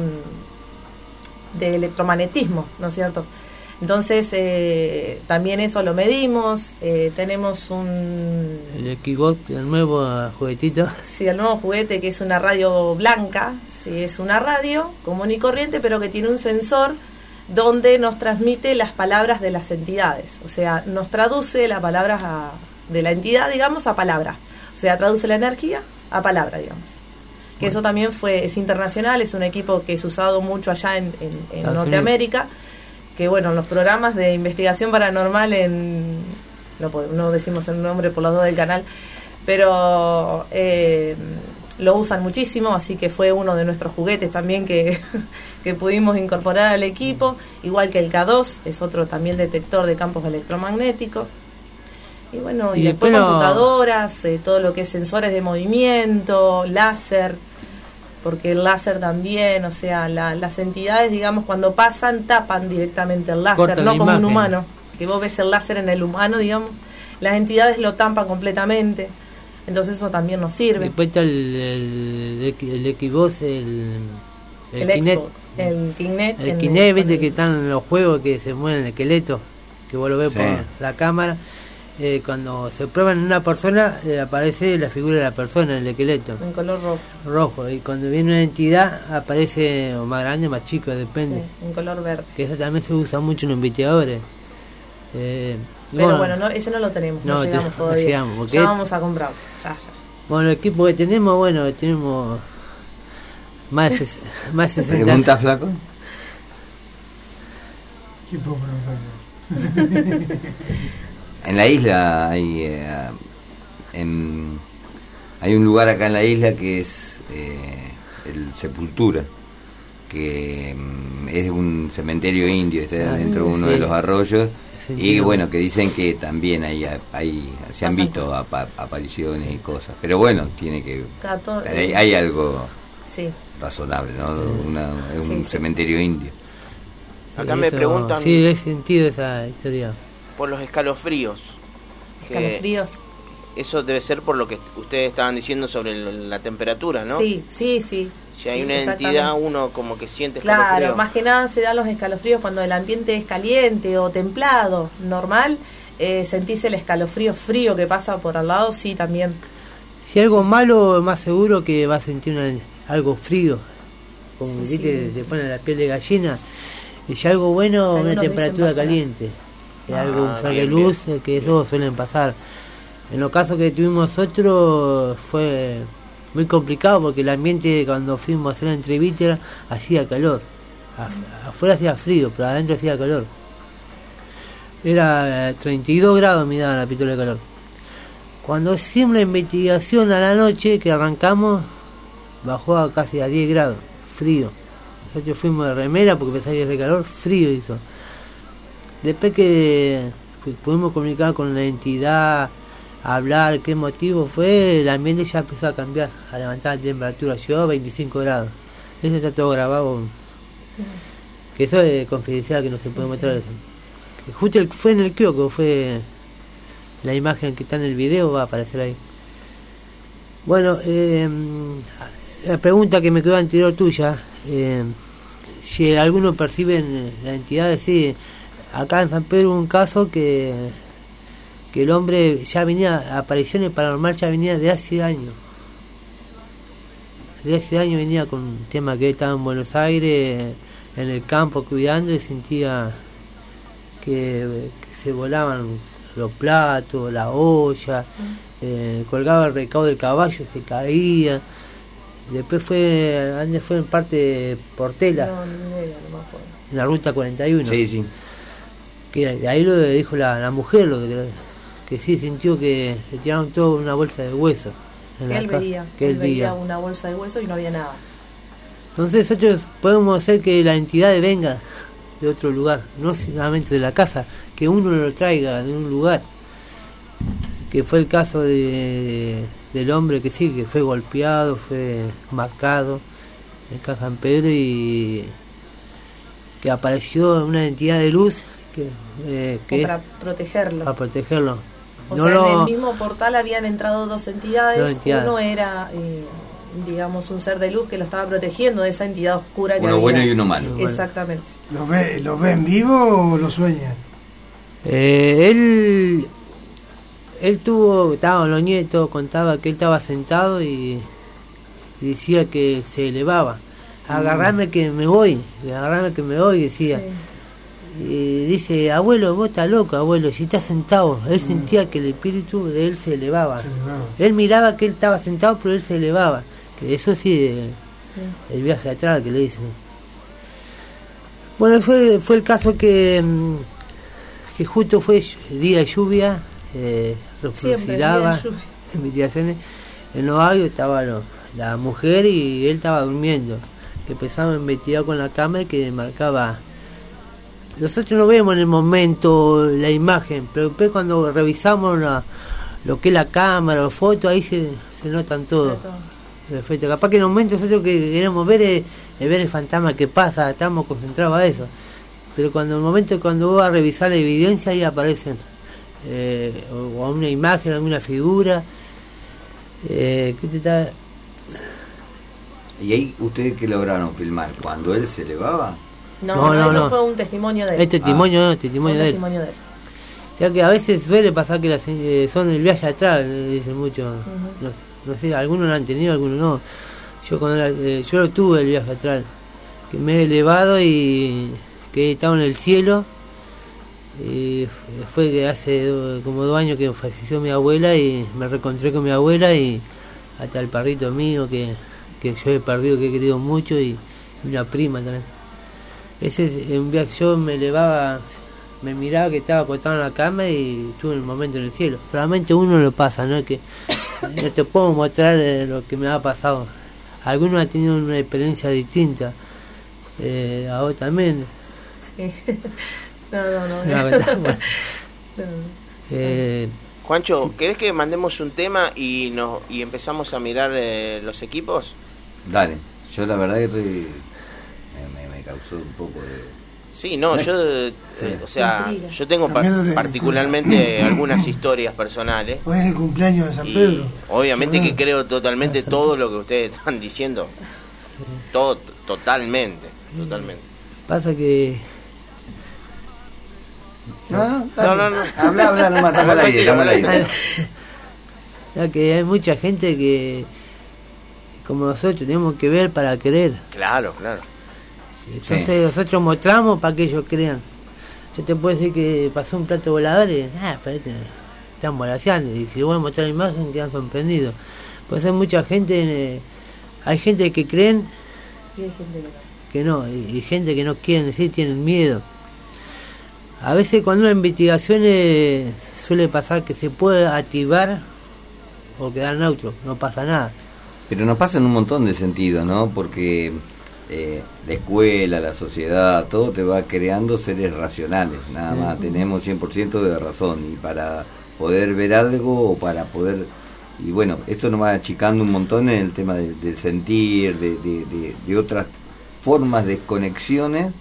electromagnetismo, ¿no es cierto? Entonces también eso lo medimos. Tenemos el Xbox, el nuevo juguetito. sí, el nuevo juguete, que es una radio blanca. Sí, es una radio común y corriente, pero que tiene un sensor donde nos transmite las palabras de las entidades, o sea, nos traduce las palabras de la entidad, digamos, a palabra, o sea, traduce la energía a palabra, digamos. Que eso también es internacional, es un equipo que es usado mucho allá en Norteamérica, que bueno, los programas de investigación paranormal no decimos el nombre por los dos del canal, pero lo usan muchísimo, así que fue uno de nuestros juguetes también que pudimos incorporar al equipo, igual que el K2, es otro también detector de campos electromagnéticos. Y bueno, y después computadoras, todo lo que es sensores de movimiento, láser, porque el láser también, o sea, las entidades, digamos, cuando pasan, tapan directamente el láser, Corta no la como un imagen. humano, que vos ves el láser en el humano, digamos, las entidades lo tapan completamente, entonces eso también nos sirve. Después está el Xbox, el Kinect. Xbox, el Kinect. El Kinect, viste que están en los juegos que se mueven el esqueleto, que vos lo ves Sí. por la cámara. Cuando se prueban en una persona, aparece la figura de la persona, el esqueleto En color rojo, y cuando viene una entidad aparece o más grande o más chico, depende. sí, en color verde. Que eso también se usa mucho en los investigadores. Pero bueno, no, ese no lo tenemos, no llegamos no todavía. llegamos, porque Ya vamos a comprarlo, ya. Bueno, el equipo que tenemos, tenemos más de 60. ¿Pregunta, flaco? ¿Qué puedo preguntar? En la isla hay un lugar acá en la isla que es el Sepultura, que es un cementerio indio, está dentro de uno de los arroyos, y bueno, que dicen que también se han visto apariciones y cosas, pero bueno, tiene que hay algo sí. razonable, ¿no? Es un cementerio indio. Acá me preguntan... Sí, he sentido esa historia. Por los escalofríos. Escalofríos. Eso debe ser por lo que ustedes estaban diciendo sobre la temperatura, ¿no? Sí. Si hay una entidad, uno como que siente escalofrío. escalofrío. Más que nada se dan los escalofríos cuando el ambiente es caliente o templado, normal. Sentís el escalofrío frío que pasa por al lado, sí, también. Si algo malo, más seguro que vas a sentir algo frío. Como ¿viste? Te pone la piel de gallina. Y si algo bueno, una temperatura caliente. Algo, un sol de luz, que eso suelen pasar. En los casos que tuvimos nosotros fue muy complicado porque el ambiente cuando fuimos a hacer la entrevista hacía calor. Afuera hacía frío, pero adentro hacía calor. Era 32 grados me daba la pistola de calor. Cuando hicimos la investigación a la noche que arrancamos, bajó a casi a 10 grados, frío. Nosotros fuimos de remera porque pensaba que hace calor, frío hizo. Después que pudimos comunicar con la entidad, hablar qué motivo fue, el ambiente ya empezó a cambiar, a levantar la temperatura, llegó a 25 grados. Eso está todo grabado. Que eso es confidencial, que no se puede mostrar. Que justo fue en el kiosco, fue la imagen que está en el video va a aparecer ahí. Bueno, la pregunta que me quedó anterior tuya, si algunos perciben la entidad, sí, acá en San Pedro hubo un caso que el hombre ya venía, apariciones paranormales ya venía de hace años. De hace años venía con un tema que él estaba en Buenos Aires, en el campo cuidando, y sentía que se volaban los platos, la olla, colgaba el recado del caballo, se caía. Después fue en parte Portela, No me acuerdo. en la ruta 41. Sí. Que de ahí lo dijo la mujer, que sí sintió que le tiraron todo una bolsa de hueso. Que él veía una bolsa de hueso y no había nada. Entonces nosotros podemos hacer que la entidad venga de otro lugar, no solamente de la casa, que uno lo traiga de un lugar, que fue el caso del hombre que sí, que fue golpeado, fue marcado en Casa San Pedro, y que apareció una entidad de luz que para protegerlo. Para protegerlo. O sea, en el mismo portal habían entrado dos entidades. Uno era, digamos, un ser de luz que lo estaba protegiendo de esa entidad oscura. Uno bueno y uno malo. Exactamente. ¿Los ve en vivo o lo sueña? Él estaban los nietos, contaba que él estaba sentado y decía que se elevaba. Agarrame que me voy, decía. Sí. Y dice, abuelo, vos estás loco, abuelo, si estás sentado. Él sentía que el espíritu de él se elevaba. Él miraba que él estaba sentado, pero él se elevaba. Que eso sí, el viaje atrás que le dicen. Bueno, fue el caso que justo fue día de lluvia, refrigeraba, investigaciones. En los audios estaba la mujer y él estaba durmiendo. Que empezaba a investigar con la cámara que marcaba. Nosotros no vemos en el momento la imagen, pero después cuando revisamos lo que es la cámara o fotos, ahí se notan todo. Perfecto. Capaz que en el momento nosotros que queremos ver es ver el fantasma que pasa, estamos concentrados a eso. Pero cuando vos vas a revisar la evidencia, ahí aparecen o una imagen, alguna figura. ¿Y ahí ustedes qué lograron filmar? ¿Cuando él se elevaba? No, fue un testimonio de él. Testimonio de él. Ya que a veces suele pasar que son el viaje atrás, dicen mucho. No sé, algunos lo han tenido, algunos no. Yo lo tuve el viaje atrás, que me he elevado y que he estado en el cielo. Y fue que hace como 2 años que falleció mi abuela y me reencontré con mi abuela, y hasta el perrito mío que yo he perdido, que he querido mucho, y una prima también. Ese es un viaje. Yo me elevaba, me miraba que estaba acostado en la cama y estuve en el momento en el cielo. Solamente uno lo pasa, no es que no te puedo mostrar lo que me ha pasado. Algunos han tenido una experiencia distinta, a vos también. Sí. No. Juancho, ¿querés que mandemos un tema y empezamos a mirar los equipos? Dale, yo la verdad que me causó un poco de... Sí, no, yo tengo particularmente algunas historias personales. Hoy es el cumpleaños de San Pedro. Obviamente que creo totalmente todo lo que ustedes están diciendo. Todo, totalmente. Pasa que... No. Habla nomás, estamos al aire. Ya que hay mucha gente que, como nosotros, tenemos que ver para creer. Claro. Entonces nosotros mostramos para que ellos crean. Yo te puedo decir que pasó un plato volador y están volaseando, y si voy a mostrar la imagen quedan sorprendidos. Pues hay mucha gente, hay gente que creen y hay gente que no, y gente que no quieren decir, tienen miedo. A veces cuando una investigación suele pasar que se puede activar o quedar neutro, no pasa nada. Pero nos pasa en un montón de sentidos, ¿no? Porque la escuela, la sociedad, todo te va creando seres racionales, nada más. Tenemos 100% de razón, y para poder ver algo o para poder... Y bueno, esto nos va achicando un montón en el tema del sentir, de otras formas de conexiones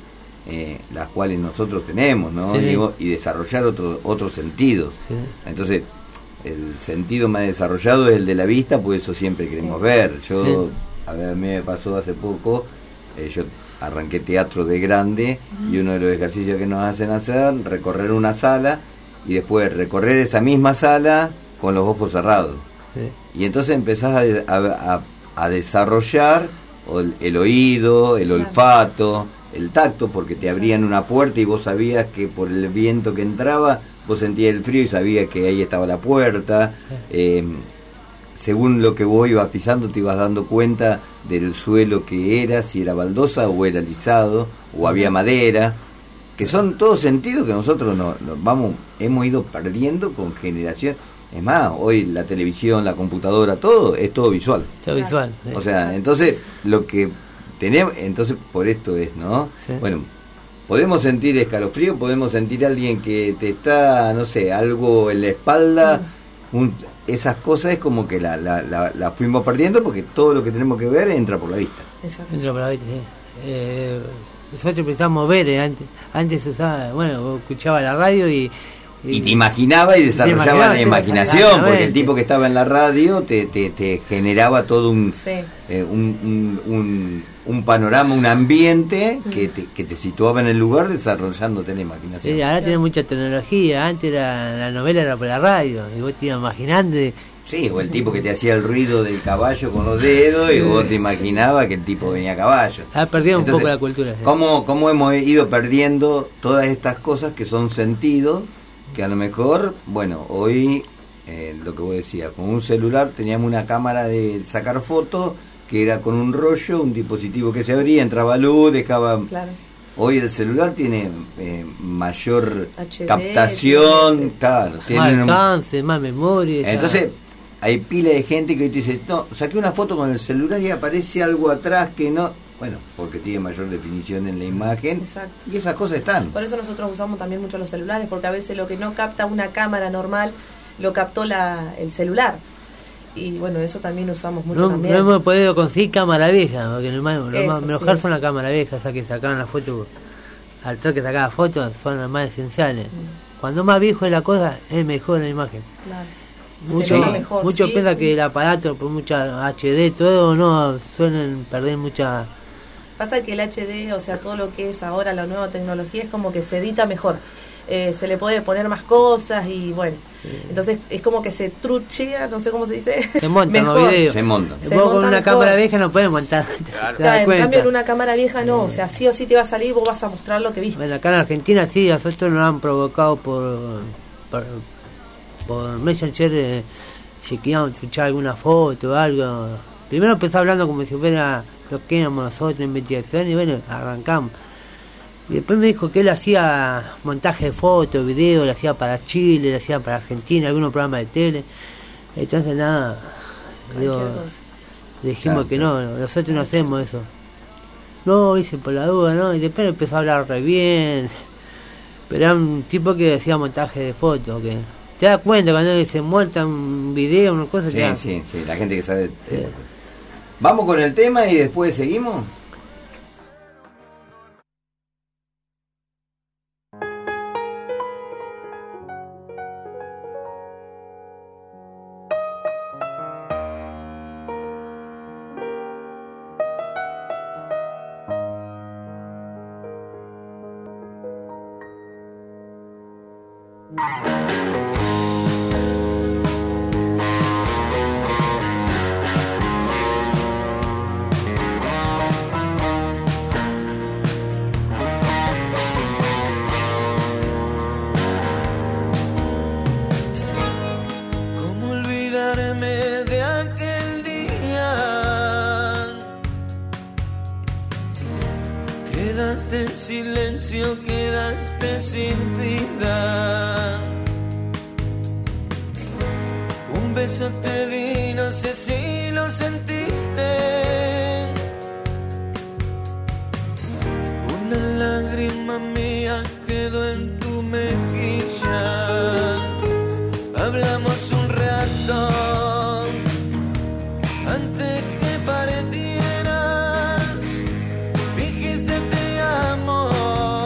las cuales nosotros tenemos, ¿no? Sí. Y desarrollar otros sentidos. Sí. Entonces, el sentido más desarrollado es el de la vista, pues eso siempre queremos ver. Yo, Sí. a ver, a mí me pasó hace poco, yo arranqué teatro de grande, y uno de los ejercicios que nos hacen hacer, recorrer una sala, y después recorrer esa misma sala con los ojos cerrados. Sí. Y entonces empezás a desarrollar el oído, el olfato, el tacto, porque te abrían una puerta y vos sabías que por el viento que entraba, vos sentías el frío y sabías que ahí estaba la puerta. Según lo que vos ibas pisando, te ibas dando cuenta del suelo que era, si era baldosa o era lisado, o había madera, que son todos sentidos que nosotros hemos ido perdiendo con generación. Es más, hoy la televisión, la computadora, todo es todo visual. Todo visual. Sí. O sea, entonces lo que tenemos, entonces por esto es, ¿no? Sí. Bueno, podemos sentir escalofrío, podemos sentir a alguien que te está, no sé, algo en la espalda, esas cosas es como que la fuimos perdiendo, porque todo lo que tenemos que ver entra por la vista. Exacto. Entra por la vista, sí. Nosotros empezamos a ver, antes se usaba, bueno, escuchaba la radio y te imaginaba y desarrollaba la imaginación, exactamente. porque el tipo que estaba en la radio te generaba todo un panorama, un ambiente que te situaba en el lugar, desarrollándote la imaginación. Sí, ahora tiene mucha tecnología. Antes la novela era por la radio y vos te ibas imaginando. Sí, o el tipo que te hacía el ruido del caballo con los dedos y vos te imaginabas que el tipo venía a caballo. Ha perdido un poco la cultura. Sí. ¿Cómo hemos ido perdiendo todas estas cosas que son sentidos? Que a lo mejor, bueno, hoy, lo que vos decías, con un celular teníamos una cámara de sacar fotos, que era con un rollo, un dispositivo que se abría, entraba luz, dejaba... Claro. Hoy el celular tiene mayor HD, captación, claro, Más tiene alcance, más memoria. entonces hay pila de gente que hoy te dice, no, saqué una foto con el celular y aparece algo atrás que no... Bueno, porque tiene mayor definición en la imagen. Exacto. Y esas cosas están. Por eso nosotros usamos también mucho los celulares, porque a veces lo que no capta una cámara normal, lo captó el celular. Y bueno, eso también usamos mucho también. No hemos podido conseguir cámara vieja, porque lo más mejor sí. son las cámaras viejas, esas que sacaban la foto, al toque que sacaban fotos, son las más esenciales. Cuando más viejo es la cosa, es mejor la imagen. Claro. Muchos piensan que el aparato, por mucha HD, todo, no, suelen perder mucha... Pasa que el HD, o sea, todo lo que es ahora la nueva tecnología es como que se edita mejor. Se le puede poner más cosas y bueno. Sí. Entonces es como que se truchea, no sé cómo se dice. Se montan los videos. Se montan. Vos con una cámara vieja no puedes montar. Claro, en cambio en una cámara vieja no, o sea, sí o sí te va a salir, vos vas a mostrar lo que viste. Bueno, acá en Argentina sí, nosotros nos han provocado por Messenger, si queríamos truchar alguna foto o algo. Primero empezó hablando como si fuera lo que éramos nosotros, investigación, y bueno, arrancamos. Y después me dijo que él hacía montaje de fotos, videos, lo hacía para Chile, lo hacía para Argentina, algunos programas de tele. Entonces nada, dijimos que no, nosotros no hacemos eso. No, hice por la duda, ¿no? Y después empezó a hablar re bien. Pero era un tipo que hacía montaje de fotos, que te das cuenta cuando se monta un video, una cosa que... Sí, la gente que sabe... Vamos con el tema y después seguimos. Silencio, quedaste sin vida. Un beso te di, no sé si lo sentiste. Una lágrima mía quedó en tu mejilla. Hablamos un rato antes que partieras. Dijiste te amo.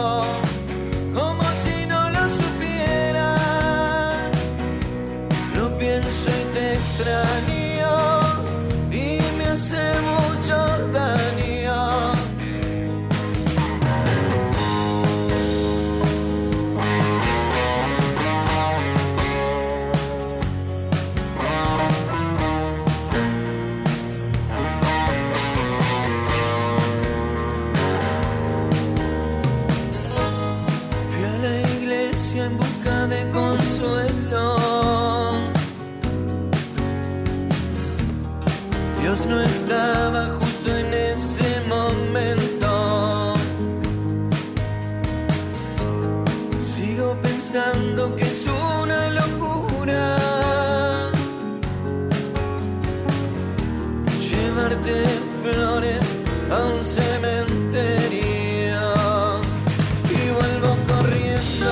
en busca de consuelo. Dios no estaba justo en ese momento. Sigo pensando que es una locura llevarte flores a un cementerio y vuelvo corriendo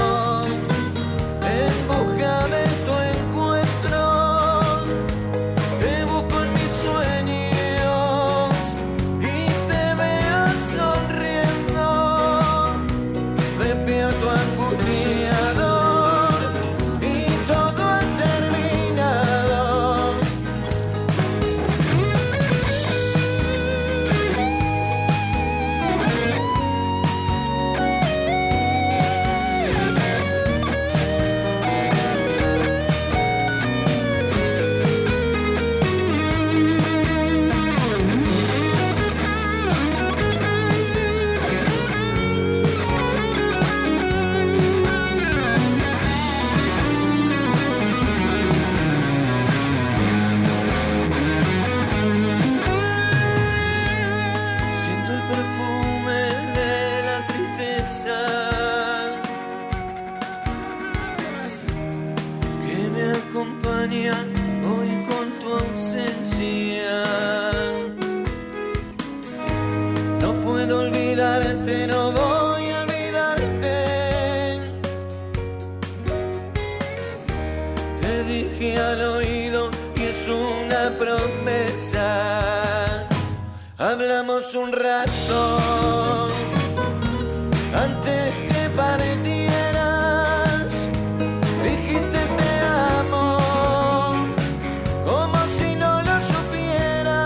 en busca de tu encuentro. Te busco en mis sueños y te veo sonriendo, despierto angustiado y todo ha terminado. Siento el perfume de la tristeza que me acompaña hoy con tu ausencia. No puedo olvidarte, no voy a olvidarte. Te dije al oído y es una promesa. Hablamos un rato antes que partieras. Dijiste te amo como si no lo supiera.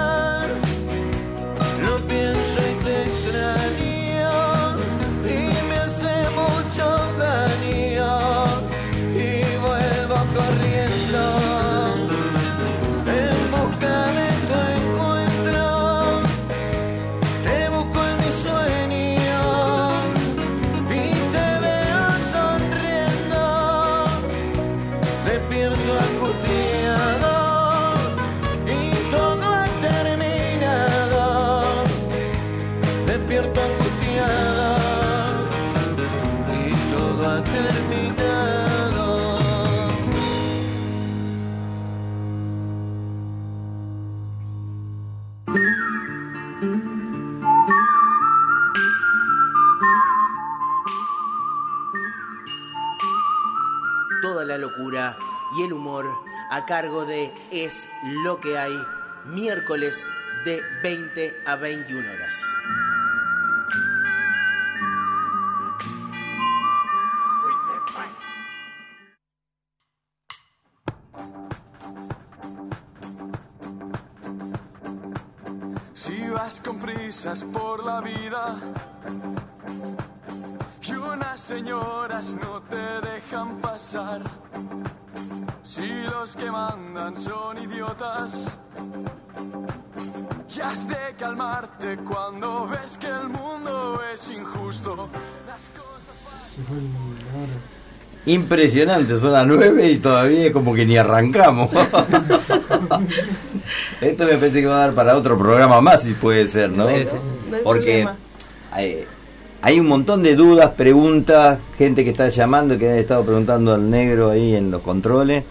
Lo pienso y te extraño y me hace mucho daño y vuelvo corriendo en busca de tu encuentro. Te busco en mis sueños y te veo sonriendo, despierto angustiado y todo ha terminado. Despierto angustiado y todo ha terminado. Toda la locura y el humor a cargo de Es lo que hay, miércoles de 20 a 21 horas. Si vas con prisas por la vida y unas señoras no te dejan pasar, si los que mandan son idiotas, y has de calmarte cuando ves que el mundo es injusto. Impresionante, son las 9 y todavía como que ni arrancamos. Esto me parece que va a dar para otro programa más, si puede ser, ¿no? Sí, sí. No hay Porque problema. hay un montón de dudas, preguntas, gente que está llamando, que ha estado preguntando al negro ahí en los controles.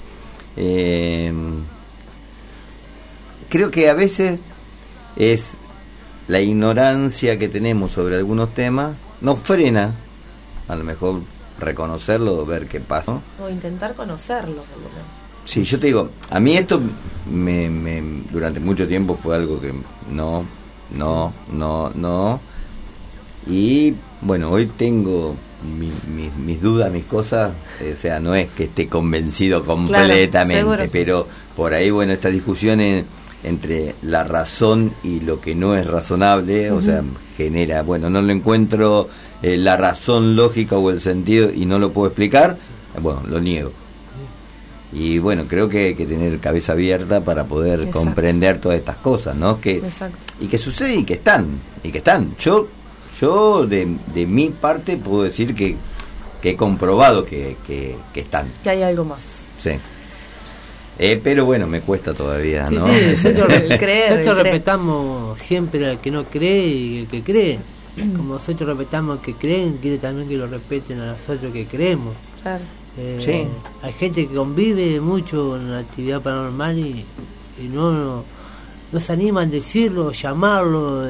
Creo que a veces es la ignorancia que tenemos sobre algunos temas, nos frena, a lo mejor reconocerlo, ver qué pasa, ¿no? O intentar conocerlo, por lo menos. Sí, yo te digo, a mí esto durante mucho tiempo fue algo que no, y bueno, hoy tengo mis dudas, mis cosas, o sea, no es que esté convencido completamente, claro, pero por ahí, bueno, esta discusión entre la razón y lo que no es razonable, o sea, genera, bueno, no lo encuentro la razón lógica o el sentido y no lo puedo explicar, bueno, lo niego. Y bueno, creo que hay que tener cabeza abierta para poder Exacto. comprender todas estas cosas, ¿no? Exacto. Y que sucede y que están. Yo de mi parte puedo decir que que he comprobado que están. Que hay algo más. Sí. Pero bueno, me cuesta todavía, Sí, ¿no? sí, creer. nosotros respetamos siempre al que no cree y el que cree. Como nosotros respetamos al que creen, quiero también que lo respeten a nosotros que creemos. Claro. Sí. Hay gente que convive mucho con la actividad paranormal y no se animan a decirlo, llamarlo.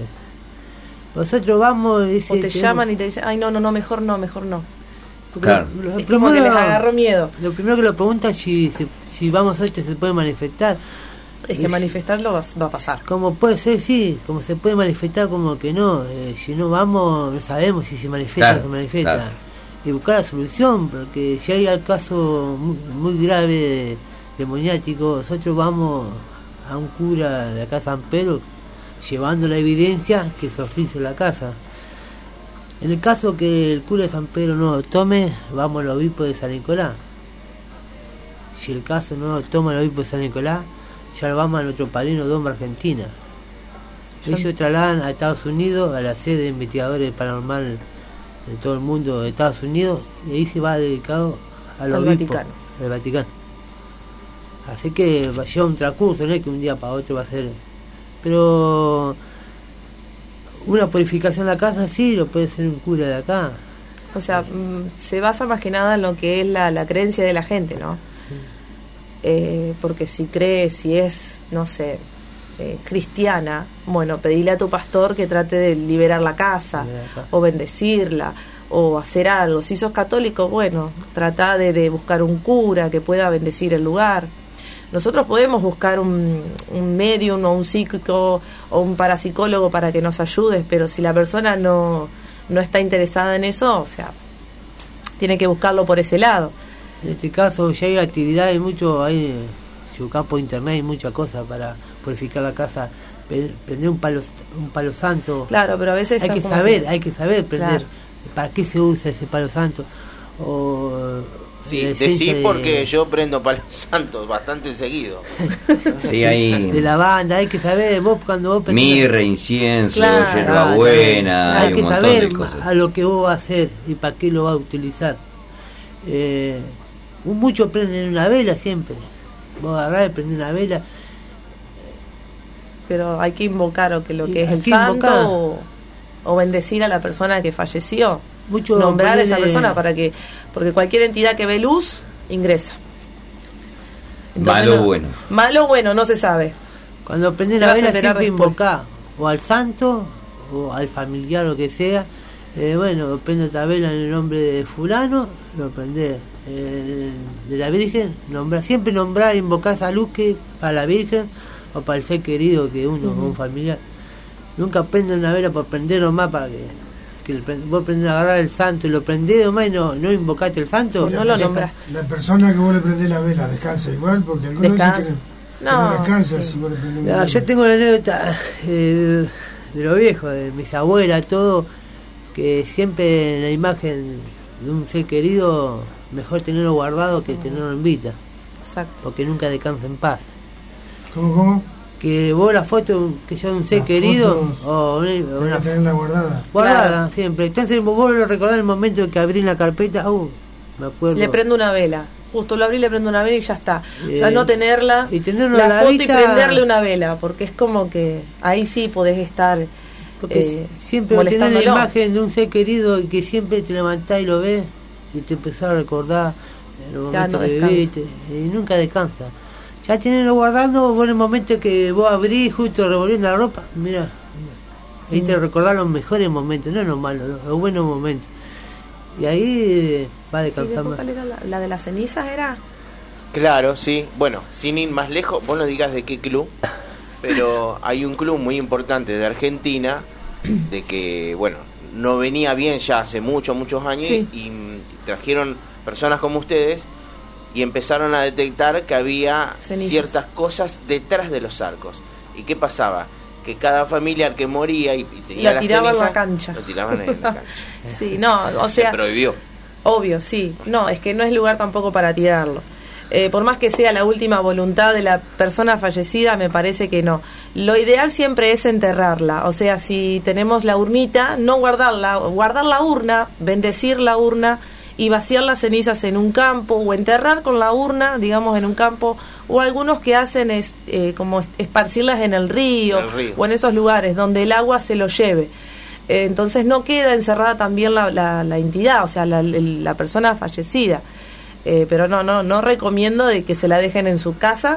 Nosotros vamos y O te llaman y te dicen, ay, no, mejor no. Porque Claro. Es como que les agarró miedo. Lo primero que lo preguntan si vamos hoy se puede manifestar. Es que manifestarlo va a pasar. Como puede ser, sí, como se puede manifestar, como que no. Si no vamos, no sabemos si se manifiesta o no se manifiesta. Claro. Y buscar la solución, porque si hay el caso muy grave demoniático, nosotros vamos a un cura de acá San Pedro llevando la evidencia que exorcice la casa. En el caso que el cura de San Pedro no lo tome, vamos al obispo de San Nicolás. Si el caso no lo toma el obispo de San Nicolás, ya lo vamos a nuestro padrino Dom Argentina. Ellos trasladan a Estados Unidos, a la sede de investigadores paranormal de todo el mundo de Estados Unidos, y ahí se va dedicado al obispo, al Vaticano. Así que va a llevar un transcurso, no es que un día para otro va a ser. Pero una purificación en la casa sí lo puede ser un cura de acá. O sea, se basa más que nada en lo que es la creencia de la gente, ¿no? Porque si crees, si es, no sé, cristiana, bueno, pedirle a tu pastor que trate de liberar la casa o bendecirla o hacer algo. Si sos católico, bueno, trata de buscar un cura que pueda bendecir el lugar. Nosotros podemos buscar un medium o un psíquico o un parapsicólogo para que nos ayude, pero si la persona no está interesada en eso, o sea, tiene que buscarlo por ese lado. En este caso ya hay actividades, mucho, hay en su campo de internet hay muchas cosas para purificar la casa, prender un palo santo. Claro, pero a veces hay que saber prender, claro, para qué se usa ese palo santo. Sí, decí porque yo prendo palos santos bastante seguido. Sí, hay de lavanda, hay que saber, vos cuando vos mirra, incienso, claro, hierbabuena, hay hay que un montón saber de cosas. a lo que vos vas a hacer y para qué lo vas a utilizar. Muchos prenden una vela siempre. Vos agarrás y prendés una vela. Pero hay que invocar o que lo que es el santo o bendecir a la persona que falleció. Mucho nombrar a esa persona porque cualquier entidad que ve luz ingresa. Entonces, malo bueno no se sabe. Cuando prendés la vela siempre invocá o al santo o al familiar o que sea. Bueno, prende esta vela en el nombre de fulano, lo prendés. De la Virgen, siempre nombrar, invocar esa luz que para la Virgen o para el ser querido que uno, un familiar. Nunca prende una vela por prender nomás para que vos prendés a agarrar el santo y lo prendés nomás y no invocaste el santo. No lo nombraste. La persona que vos le prendés la vela descansa igual, porque algunos dicen que no descansa si vos le prendés la vela. Yo tengo la anécdota de lo viejo, de mis abuelas, todo, que siempre en la imagen de un ser querido mejor tenerlo guardado que tenerlo en vida. Exacto. Porque nunca descansa en paz. ¿Cómo? Que vos la foto que sea un ser querido o una tenerla guardada. Guardada, claro, siempre. Entonces vos lo recordás el momento que abrí la carpeta, me acuerdo. Le prendo una vela. Justo lo abrí, le prendo una vela y ya está. O sea, no tenerla y tenerlo la foto vista, y prenderle una vela, porque es como que ahí sí podés estar siempre tenés la imagen de un ser querido y que siempre te levantás y lo ves y te empezás a recordar el momento que viviste y nunca descansa. Ya tenerlo guardando, vos en el momento que vos abrís justo revolviendo la ropa, mirá, ahí te recordás los mejores momentos, no los malos, los buenos momentos. Y ahí va a descansar más. ¿Cuál era la de las cenizas? ¿Era? Claro, sí. Bueno, sin ir más lejos, vos no digas de qué club, pero hay un club muy importante de Argentina, de que, bueno, no venía bien ya hace muchos años, sí, y trajeron personas como ustedes y empezaron a detectar que había ciertas cosas detrás de los arcos. ¿Y qué pasaba? Que cada familiar que moría y tenía la tiraban ceniza, la cancha. lo tiraban en la cancha. Sí, no, o sea, se prohibió. Obvio, sí. No, es que no es lugar tampoco para tirarlo. Por más que sea la última voluntad de la persona fallecida, me parece que no. Lo ideal siempre es enterrarla. O sea, si tenemos la urnita, no guardarla, guardar la urna, bendecir la urna y vaciar las cenizas en un campo o enterrar con la urna, digamos, en un campo, o algunos que hacen es como esparcirlas en el río o en esos lugares donde el agua se lo lleve. Entonces no queda encerrada también la entidad, o sea, la persona fallecida. Pero no recomiendo de que se la dejen en su casa.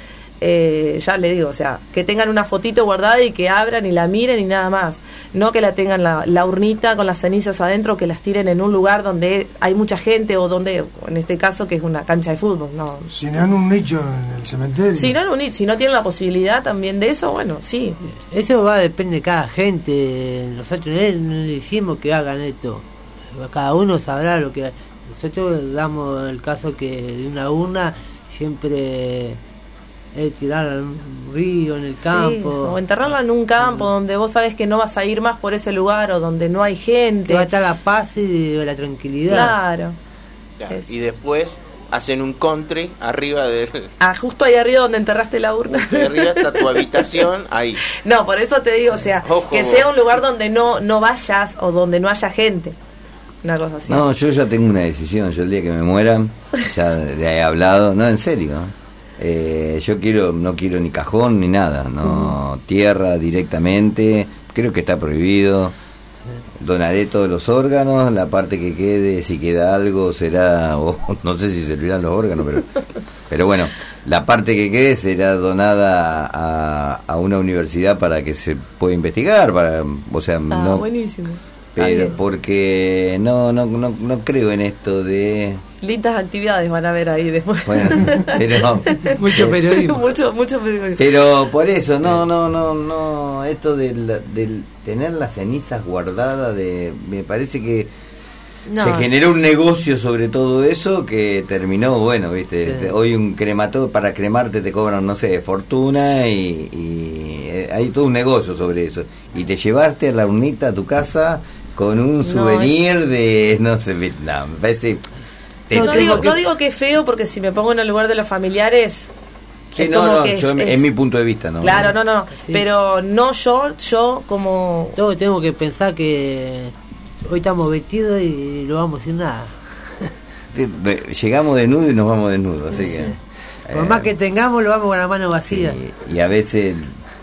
Ya le digo, o sea, que tengan una fotito guardada y que abran y la miren y nada más. No que la tengan la urnita con las cenizas adentro, que las tiren en un lugar donde hay mucha gente o donde, en este caso, que es una cancha de fútbol. No. Si no en un nicho en el cementerio. Si no tienen la posibilidad también de eso, bueno, sí. Eso depende de cada gente. Nosotros no le decimos que hagan esto. Cada uno sabrá lo que... Nosotros damos el caso que de una urna siempre es tirarla en un río, en el campo. O enterrarla en un campo donde vos sabés que no vas a ir más por ese lugar o donde no hay gente. Que va a estar la paz y la tranquilidad. Claro. Y después hacen un country arriba de... justo ahí arriba donde enterraste la urna. Ahí arriba está tu habitación, ahí. No, por eso te digo, o sea, que sea un lugar donde no vayas o donde no haya gente. Una cosa así. No, yo ya tengo una decisión. Yo el día que me muera, ya he hablado, no, en serio. Yo no quiero ni cajón ni nada, no, tierra directamente. Creo que está prohibido. Donaré todos los órganos, la parte que quede, si queda algo será, no sé si servirán los órganos, pero bueno, la parte que quede será donada a una universidad para que se pueda investigar, no, buenísimo. Pero porque no creo en esto de... Lindas actividades van a ver ahí después. Bueno, pero... mucho periodismo. mucho periodismo. Pero por eso, no, esto del tener las cenizas guardadas, me parece que se generó un negocio sobre todo eso que terminó, bueno, viste, sí. Hoy un crematorio, para cremarte te cobran, no sé, fortuna y hay todo un negocio sobre eso. Y te llevaste a la urnita a tu casa con un souvenir de, no sé, me parece... No digo que es feo, porque si me pongo en el lugar de los familiares... Sí, en mi punto de vista, ¿no? Claro, no. Sí. Pero no yo como... Todos tenemos que pensar que hoy estamos vestidos y no vamos sin nada. Llegamos desnudos y nos vamos desnudos, así que... Por más que tengamos, lo vamos con la mano vacía. Sí, y a veces...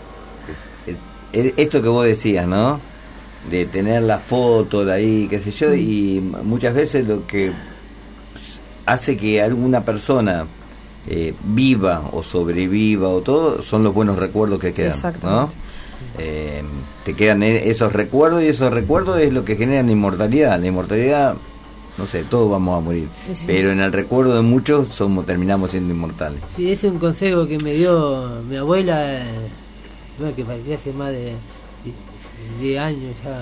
Esto que vos decías, ¿no? De tener la foto de ahí, qué sé yo, y muchas veces lo que hace que alguna persona viva o sobreviva o todo son los buenos recuerdos que quedan, ¿no? Te quedan esos recuerdos, y esos recuerdos es lo que genera la inmortalidad. La inmortalidad, no sé, todos vamos a morir, sí. Pero en el recuerdo de muchos terminamos siendo inmortales. Sí, ese es un consejo que me dio mi abuela, que falleció hace más de 10 años ya.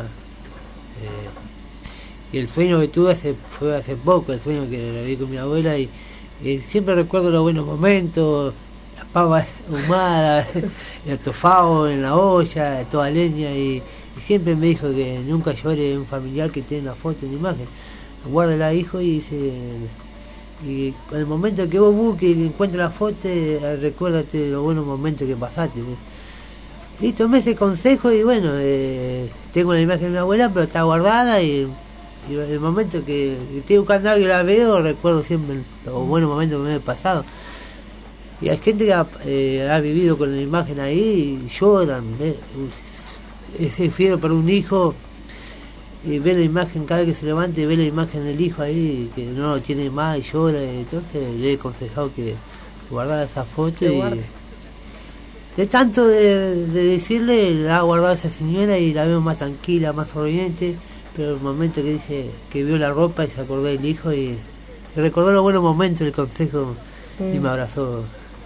Y el sueño que tuve fue hace poco, el sueño que lo vi con mi abuela, y siempre recuerdo los buenos momentos, las papas humadas, el estofado en la olla, toda leña, y siempre me dijo que nunca llore un familiar que tenga una foto, una imagen. Guárdala, hijo, y con el momento que vos busques y encuentres la foto, recuérdate los buenos momentos que pasaste. Y tomé ese consejo, y bueno, tengo la imagen de mi abuela, pero está guardada, y el momento que estoy buscando algo y la veo, recuerdo siempre los buenos momentos que me he pasado. Y hay gente que ha vivido con la imagen ahí y lloran. Ese fiero por un hijo, y ve la imagen cada vez que se levanta, y ve la imagen del hijo ahí que no lo tiene más y llora. Entonces le he aconsejado que guardara esa foto, y de tanto de decirle, la ha guardado a esa señora y la veo más tranquila, más sonriente. Pero el momento que dice que vio la ropa y se acordó del hijo, y recordó los buenos momentos, el consejo, y me abrazó.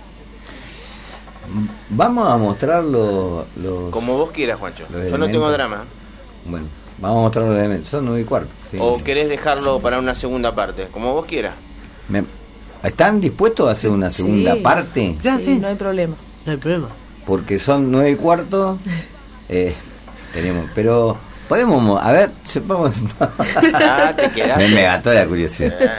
Vamos a mostrar los... Como vos quieras, Juancho. Yo no tengo drama. Bueno, vamos a mostrar los elementos. Son 9:15. Sí. ¿O querés dejarlo para una segunda parte? Como vos quieras. ¿Están dispuestos a hacer una segunda parte? Sí, no hay problema. No hay problema. Porque son 9:15. Tenemos, pero... Podemos, a ver, vamos. Te quedaste. Me gató la curiosidad.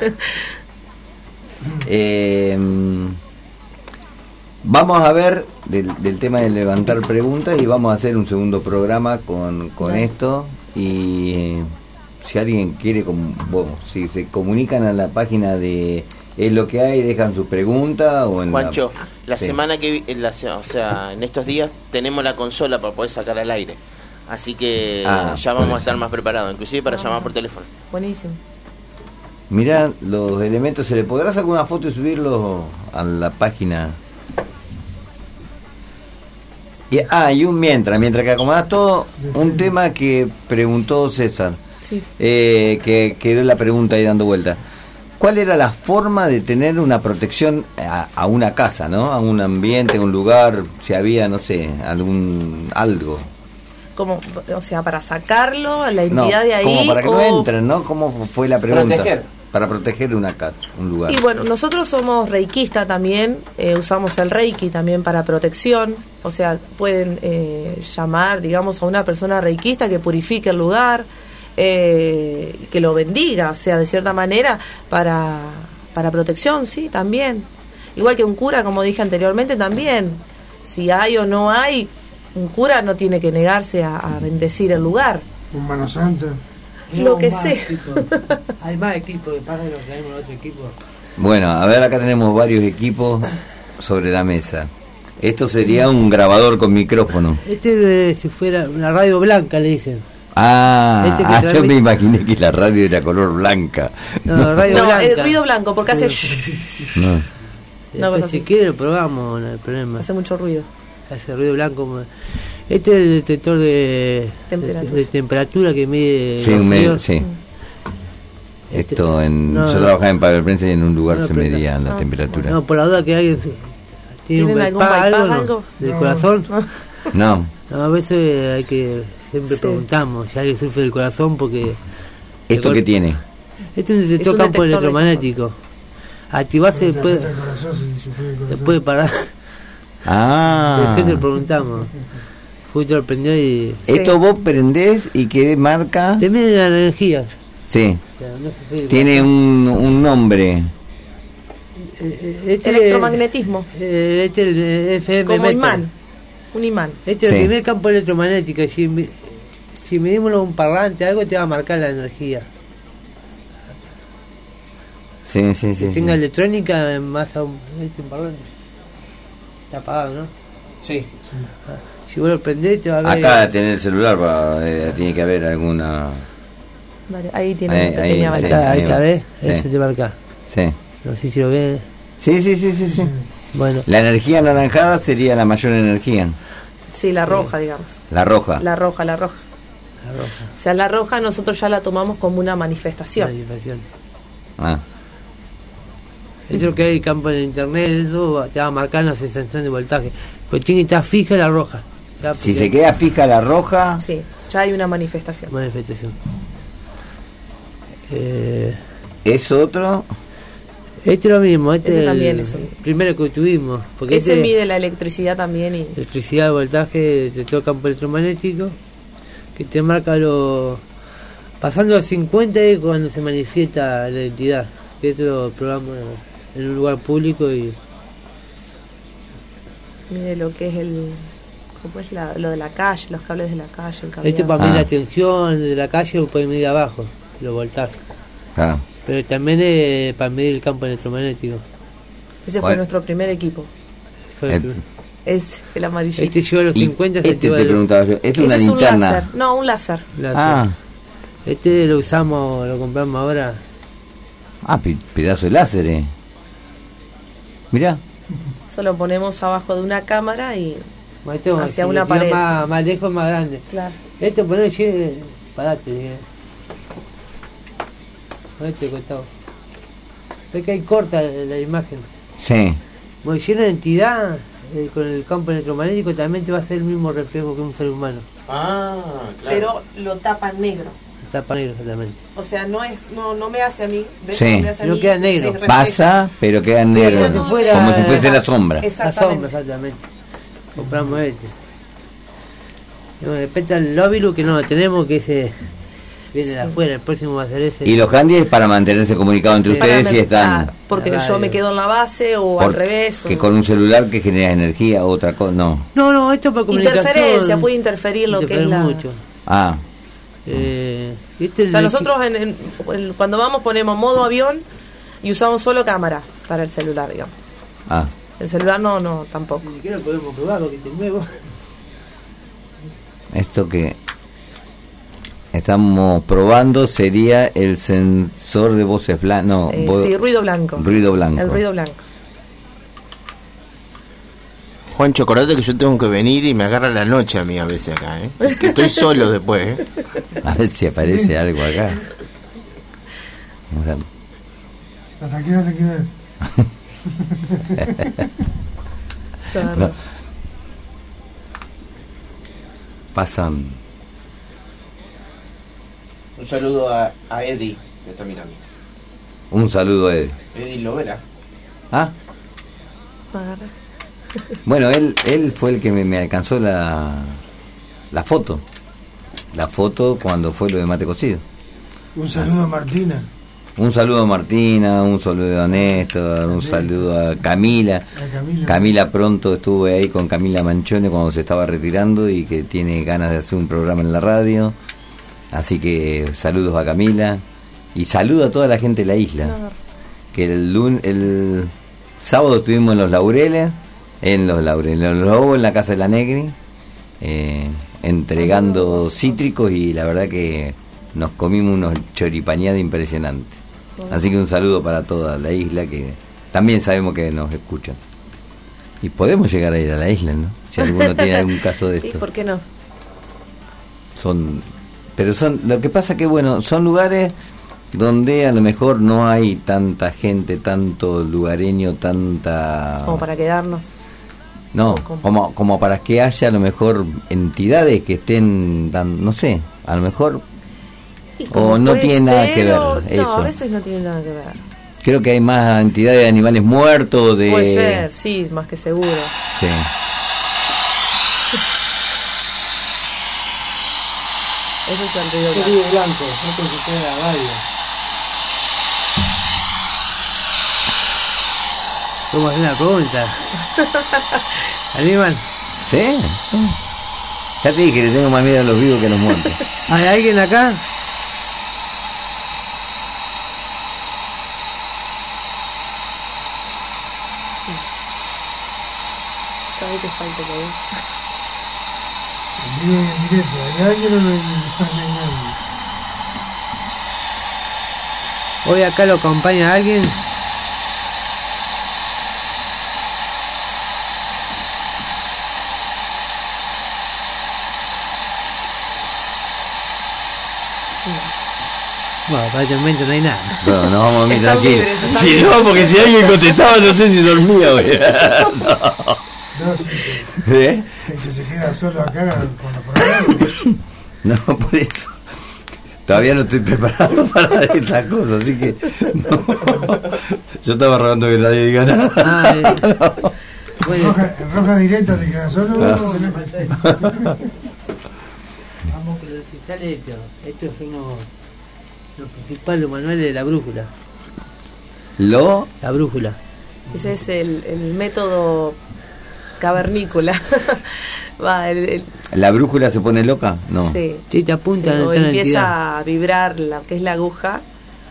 Vamos a ver del tema de levantar preguntas, y vamos a hacer un segundo programa con esto, y si alguien quiere, si se comunican a la página de Es Lo Que Hay, dejan sus preguntas o en Juancho, la sí. semana que o sea, en estos días tenemos la consola para poder sacar al aire. Así que ya vamos a estar más preparados, inclusive para llamar por teléfono. Buenísimo. Mirá los elementos, ¿se le podrá sacar una foto y subirlo a la página? Y mientras que acomodás todo, un tema que preguntó César, sí. Que quedó la pregunta ahí dando vuelta. ¿Cuál era la forma de tener una protección a una casa, ¿no? A un ambiente, a un lugar, si había, no sé, algo? Como, o sea, para sacarlo, a la entidad de ahí. Como para que no entren, ¿no? ¿Cómo fue la pregunta? Para proteger una casa, un lugar. Y bueno, nosotros somos reikistas también, usamos el reiki también para protección, o sea, pueden llamar, digamos, a una persona reikista que purifique el lugar, que lo bendiga, o sea, de cierta manera, para protección, sí, también. Igual que un cura, como dije anteriormente, también, si hay o no hay, un cura no tiene que negarse a bendecir el lugar. Un mano santa. Lo que sea. Hay más equipos, que pasa que los tenemos otro equipo. Bueno, a ver, acá tenemos varios equipos sobre la mesa. Esto sería un grabador con micrófono. Si fuera una radio blanca, le dicen. Yo me imaginé que la radio era color blanca. No, radio blanca. El ruido blanco, porque hace... Después, si quiere lo probamos, no hay problema. Hace mucho ruido. Hace ruido blanco. Este es el detector de temperatura que mide. Sí. Esto yo trabajaba en Papel Prensa y en un lugar se medía la temperatura. No, por la duda que alguien tiene algún algo del corazón. No, a veces hay que siempre preguntamos si alguien sufre del corazón porque. ¿Esto qué tiene? Este es un detector campo electromagnético. Activarse después de parar. Eso te preguntamos. Justo lo prendió y... Esto vos prendés y ¿qué marca? Te mide la energía. Sí. Tiene un nombre. Electromagnetismo. El FM como metal. imán. Un imán. Este es el primer campo electromagnético. Si medimos un parlante, algo te va a marcar la energía. Sí. Que tenga electrónica más a un parlante. Está apagado, ¿no? Sí. Si vos lo prendés, te va a ver. Acá tenés el celular, tiene que haber alguna. Vale, ahí tiene una pequeña marca. Ahí está, ¿ves? Sí. Eso te marca. Sí. No sé si lo ves. Sí. Bueno. La energía anaranjada sería la mayor energía. Sí, la roja, digamos. La roja. La roja. O sea, la roja nosotros ya la tomamos como una manifestación. Eso es lo que hay en campo en internet, eso te va a marcar la sensación de voltaje. Pero tiene que estar fija la roja. Si se queda fija la roja... Sí, ya hay una manifestación. ¿Es otro? Este es lo mismo, ese también es un... primero que tuvimos. Porque ese mide la electricidad también. Y... electricidad, voltaje de todo campo electromagnético, que te marca pasando los 50 es cuando se manifiesta la identidad. Que esto lo probamos en un lugar público y... Mire lo que es ¿cómo es lo de la calle, los cables de la calle? Este para medir la tensión de la calle lo puede medir abajo, los voltajes. Pero también para medir el campo electromagnético. Ese fue nuestro primer equipo. Es el amarillo. Este llegó a los 50. Te preguntaba yo, ¿es una linterna? Un láser. Este lo compramos ahora. Pedazo de láser, Mirá. Solo ponemos abajo de una cámara y hacia una pared. Más lejos, más grande. Claro. Esto ponés, parate. Este costado. Ves que ahí corta la imagen. Sí. Bueno, si una entidad con el campo electromagnético también te va a hacer el mismo reflejo que un ser humano. Claro. Pero lo tapa negro. Tapa negro, exactamente. O sea, no me hace a mí. Sí. No me hace a mí, queda negro. Pasa, pero queda negro. Como si fuese la sombra. La sombra, exactamente. Compramos este. De repente el lóbulo que no lo tenemos, que ese viene de afuera, el próximo va a ser ese. Y los handy es para mantenerse comunicados entre ustedes si están. Porque yo me quedo en la base o al revés. Que con un celular que genera energía, otra cosa, no. No, esto es para comunicación. Interferencia, puede interferir lo que es la... mucho. O sea, nosotros cuando vamos ponemos modo avión y usamos solo cámara para el celular, digamos. El celular no, tampoco. Ni siquiera podemos probar porque te muevo. Esto que estamos probando sería el sensor de voces blancas. Sí, ruido blanco. Ruido blanco. El ruido blanco. Juancho, acordate que yo tengo que venir y me agarra la noche a mí a veces acá, que estoy solo después, A ver si aparece algo acá. Hasta aquí no te quedas. No. Pasan. Un saludo a Eddie, que está mirando. Un saludo a Eddie. Eddie Lovera. Bueno, él fue el que me alcanzó la foto. La foto cuando fue lo de mate cocido. Un saludo a Martina. Un saludo a Martina, un saludo a Néstor, un saludo a Camila. Camila pronto estuve ahí con Camila Manchone cuando se estaba retirando y que tiene ganas de hacer un programa en la radio. Así que saludos a Camila y saludo a toda la gente de la isla. Que el sábado estuvimos en Los Lobos, en la casa de la Negri, entregando cítricos y la verdad que nos comimos unos choripañadas impresionantes. Así que un saludo para toda la isla que también sabemos que nos escuchan. Y podemos llegar a ir a la isla, ¿no? Si alguno tiene algún caso de esto. ¿Y por qué no? Lo que pasa que bueno, son lugares donde a lo mejor no hay tanta gente, tanto lugareño, tanta... Como para quedarnos. No, como para que haya a lo mejor entidades que estén, no sé, a lo mejor... O no tiene nada que ver eso. No, a veces no tiene nada que ver. Creo que hay más entidades de animales muertos, de... Puede ser, sí, más que seguro. Sí. Ese es el ruido blanco. Ruido blanco, no te escuché la radio. ¿Cómo hacer una pregunta? ¿Animal? Sí. Ya te dije que le tengo más miedo a los vivos que a los muertos. ¿Hay alguien acá? ¿Sabes qué falta que es? En vivo y en directo. ¿Hay alguien o no hay nadie? ¿Hoy acá lo acompaña alguien? Bueno, aparentemente no hay nada. No, nos vamos a mirar aquí. Si no, porque si alguien contestaba, no sé si dormía, güey. No, sí. ¿Eh? El que se queda solo acá con los programas. No, por eso. Todavía no estoy preparado para estas cosas, así que no. Yo estaba rogando que nadie diga nada. No. Bueno. En roja directa te quedas solo. No. Vamos con los cristales estos son los principales manuales de la brújula. La brújula. Ese es el método cavernícola. ¿La brújula se pone loca? No. Sí, te apunta. Sí, o empieza a vibrar la que es la aguja.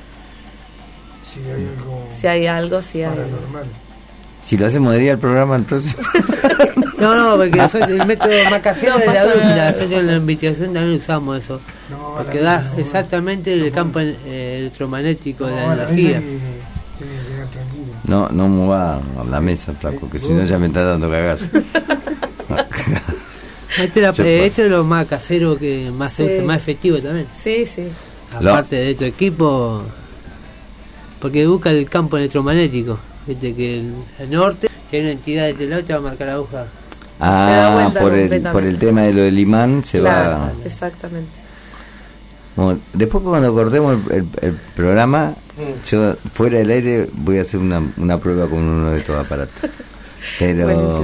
Si hay algo, si hay paranormal. Si lo hacemos de día el programa, entonces... No, porque el método Macafeo de la brújula, nosotros en la investigación también usamos eso. Porque da exactamente el campo electromagnético de la energía. No mueva la mesa, flaco, que si no ya me está dando cagazo. Este es lo más casero que más se usa, más efectivo también. Sí, sí. Aparte de tu equipo, porque busca el campo electromagnético. Viste que el norte, que hay una entidad de este lado, te va a marcar la aguja. Por el tema de lo del imán se va. Exactamente. Bueno, después cuando cortemos el programa, yo fuera del aire voy a hacer una prueba con uno de estos aparatos. Pero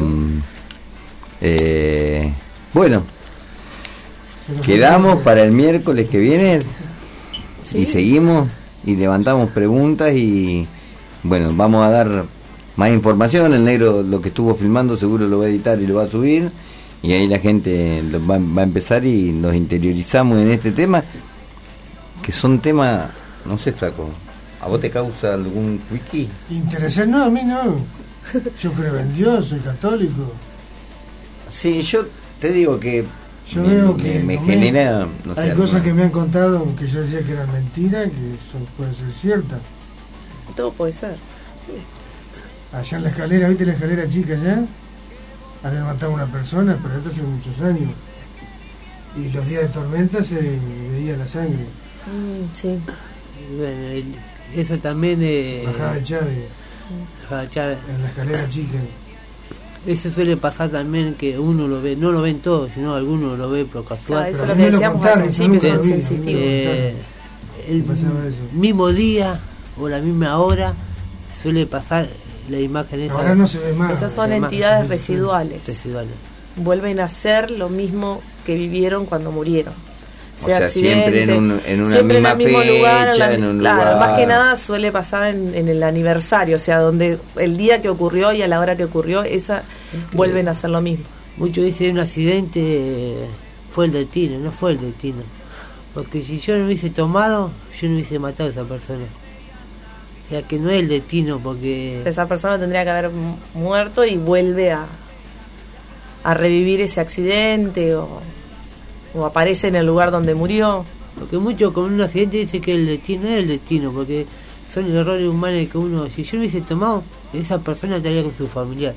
bueno, quedamos para el miércoles que viene. ¿Sí? Y seguimos y levantamos preguntas y bueno, vamos a dar más información. El negro lo que estuvo filmando seguro lo va a editar y lo va a subir y ahí la gente va a empezar y nos interiorizamos en este tema que son temas, no sé, flaco, ¿a vos te causa algún wiki? ¿Interesar? No, a mí no. Yo creo en Dios, soy católico. Sí, yo te digo que yo veo que me genera, no sé, hay cosas que me han contado que yo decía que eran mentiras, que eso puede ser cierta. Todo puede ser, sí. Allá en la escalera, ¿viste la escalera chica allá? Han levantado una persona, pero esto hace muchos años. Y los días de tormenta se veía la sangre. Sí. Bueno, eso también... Bajada de Chávez. Bajada de Chávez. En la escalera chica. Eso suele pasar también, que uno lo ve, no lo ven todos, sino algunos lo ve por casual. Eso es lo que decíamos al principio, son sensitivos. El mismo día o la misma hora suele pasar la imagen esa. Ahora no se ve más. Esas son entidades residuales. Vuelven a ser lo mismo que vivieron cuando murieron. Sea siempre en una siempre misma en el mismo fecha, lugar, en un claro, lugar. más que nada suele pasar en el aniversario, o sea, donde el día que ocurrió y a la hora que ocurrió, vuelven a hacer lo mismo. Muchos dicen un accidente fue el destino, no fue el destino. Porque si yo no hubiese tomado, yo no hubiese matado a esa persona. O sea, que no es el destino, porque... O sea, esa persona tendría que haber muerto y vuelve a revivir ese accidente o aparece en el lugar donde murió. Porque muchos con un accidente dicen que el destino es el destino, porque son errores humanos que uno... Si yo no hubiese tomado, esa persona estaría con su familiar.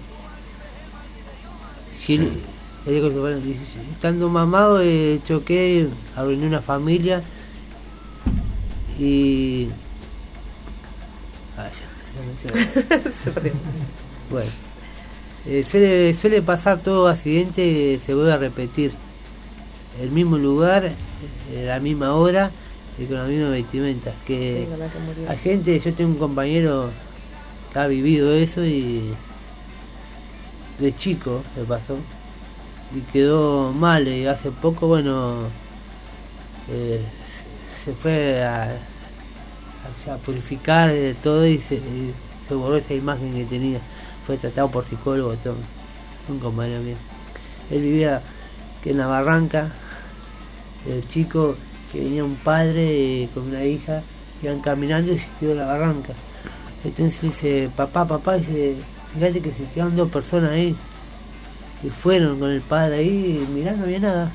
Estaría con su familiar. Estando mamado, choqué, arruiné una familia y... Se perdió. Bueno, suele pasar todo accidente, se vuelve a repetir. El mismo lugar, la misma hora y con la misma vestimenta. Que sí, hay gente, yo tengo un compañero que ha vivido eso y de chico le pasó y quedó mal. Y hace poco, bueno, se fue a purificar de todo y se borró esa imagen que tenía. Fue tratado por psicólogo, todo. Un compañero mío. Él vivía que en la barranca, el chico que venía un padre con una hija, iban caminando y se quedó en la barranca. Entonces dice, papá, dice, fíjate que se quedaron 2 personas ahí. Y fueron con el padre ahí y mirá, no había nada.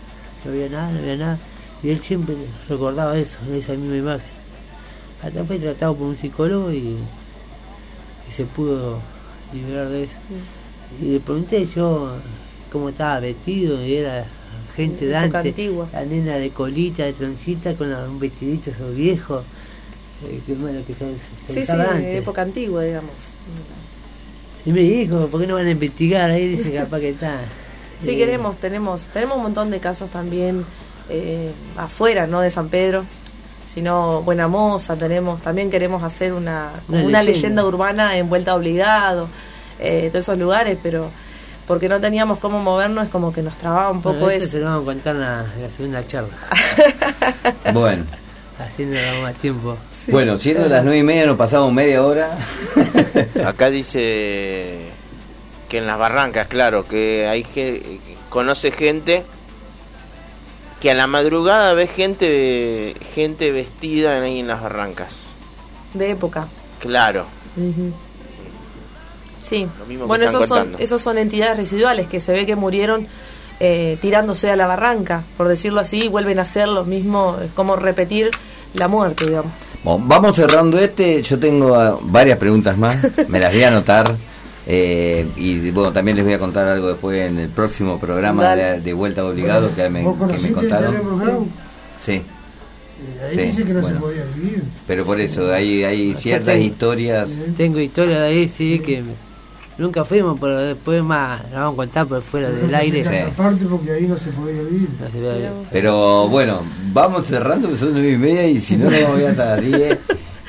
Y él siempre recordaba eso, esa misma imagen. Hasta fue tratado por un psicólogo y se pudo liberar de eso. Y le pregunté yo cómo estaba vestido, y era gente de antes, antigua. La nena de colita, de troncita, con un vestidito esos viejos, que sí, antes. época antigua, digamos. Y me dijo, ¿por qué no van a investigar? Ahí dice capaz que está. Sí, tenemos un montón de casos también afuera, no de San Pedro, sino Buena Moza. También queremos hacer una leyenda urbana en Vuelta Obligado, todos esos lugares, pero porque no teníamos cómo movernos, es como que nos trababa un poco eso. Se lo vamos a contar en la segunda charla. Bueno. Así no damos más tiempo. Sí. Bueno, siendo las 9:30, nos pasamos media hora. Acá dice que en las barrancas, claro, que hay que conoce gente que a la madrugada ve gente vestida ahí en las barrancas. De época. Claro. Uh-huh. Sí, bueno, esos son entidades residuales que se ve que murieron tirándose a la barranca, por decirlo así, y vuelven a hacer lo mismo, como repetir la muerte, digamos. Bueno, vamos cerrando yo tengo varias preguntas más, me las voy a anotar, y bueno, también les voy a contar algo después en el próximo programa de Vuelta Obligado, que me contaron. Sí. Ahí dice que no se podía vivir. Pero por eso, hay ciertas historias. Tengo historias de ahí, sí, que nunca fuimos, pero después más la vamos a contar por fuera del aire. Sí. Aparte porque ahí no se podía vivir. Pero bueno, vamos cerrando, que son 9:30 y si no, no voy hasta las 10.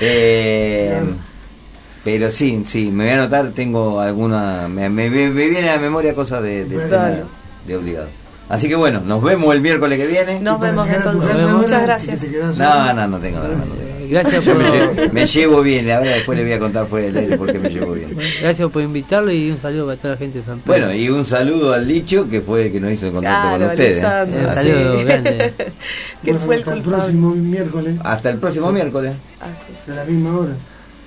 Pero sí, me voy a anotar, tengo alguna... Me viene a la memoria cosas de Obligado. Así que bueno, nos vemos el miércoles que viene. Nos vemos entonces. Muchas gracias. No tengo nada. Gracias Yo por... me llevo bien, ahora después le voy a contar fuera del aire por qué me llevo bien. Gracias por invitarlo y un saludo para toda la gente de San Pedro. Bueno, y un saludo al Dicho, que fue el que nos hizo el contacto con ustedes. Alessandro, Un saludo grande. que Bueno, fue el hasta el culpable. próximo miércoles, Hasta el próximo miércoles. Así es. a la misma hora.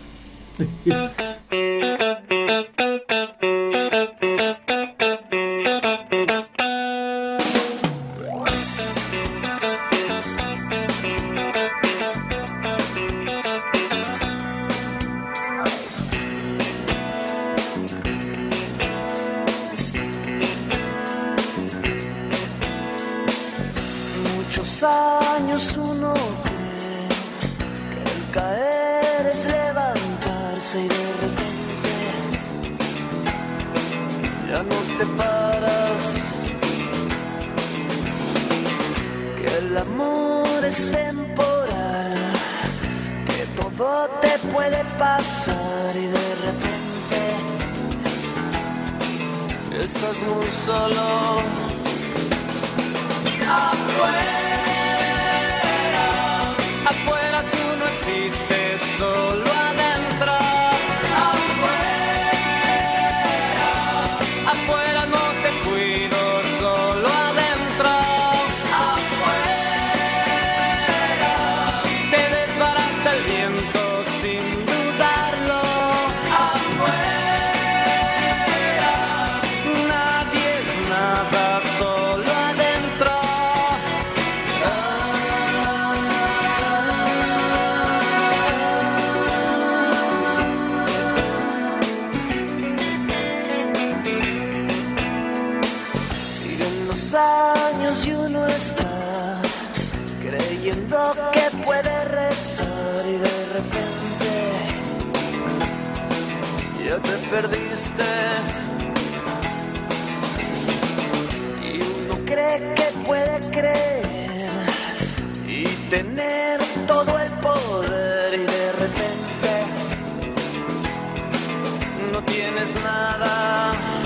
Muchos años uno cree que el caer es levantarse y de repente ya no te paras. Que el amor es temporal, que todo te puede pasar y de repente estás muy solo. Afuera tú no existes, solo adentro. Afuera no te cuido, solo adentro. Te desbarata el viento sin dudarlo. Nadie es nada, solo adentro. Siguen los años y uno está creyendo que puede rezar y de repente ya te perdiste. Y uno cree que puede creer y tener todo el poder y de repente no tienes nada.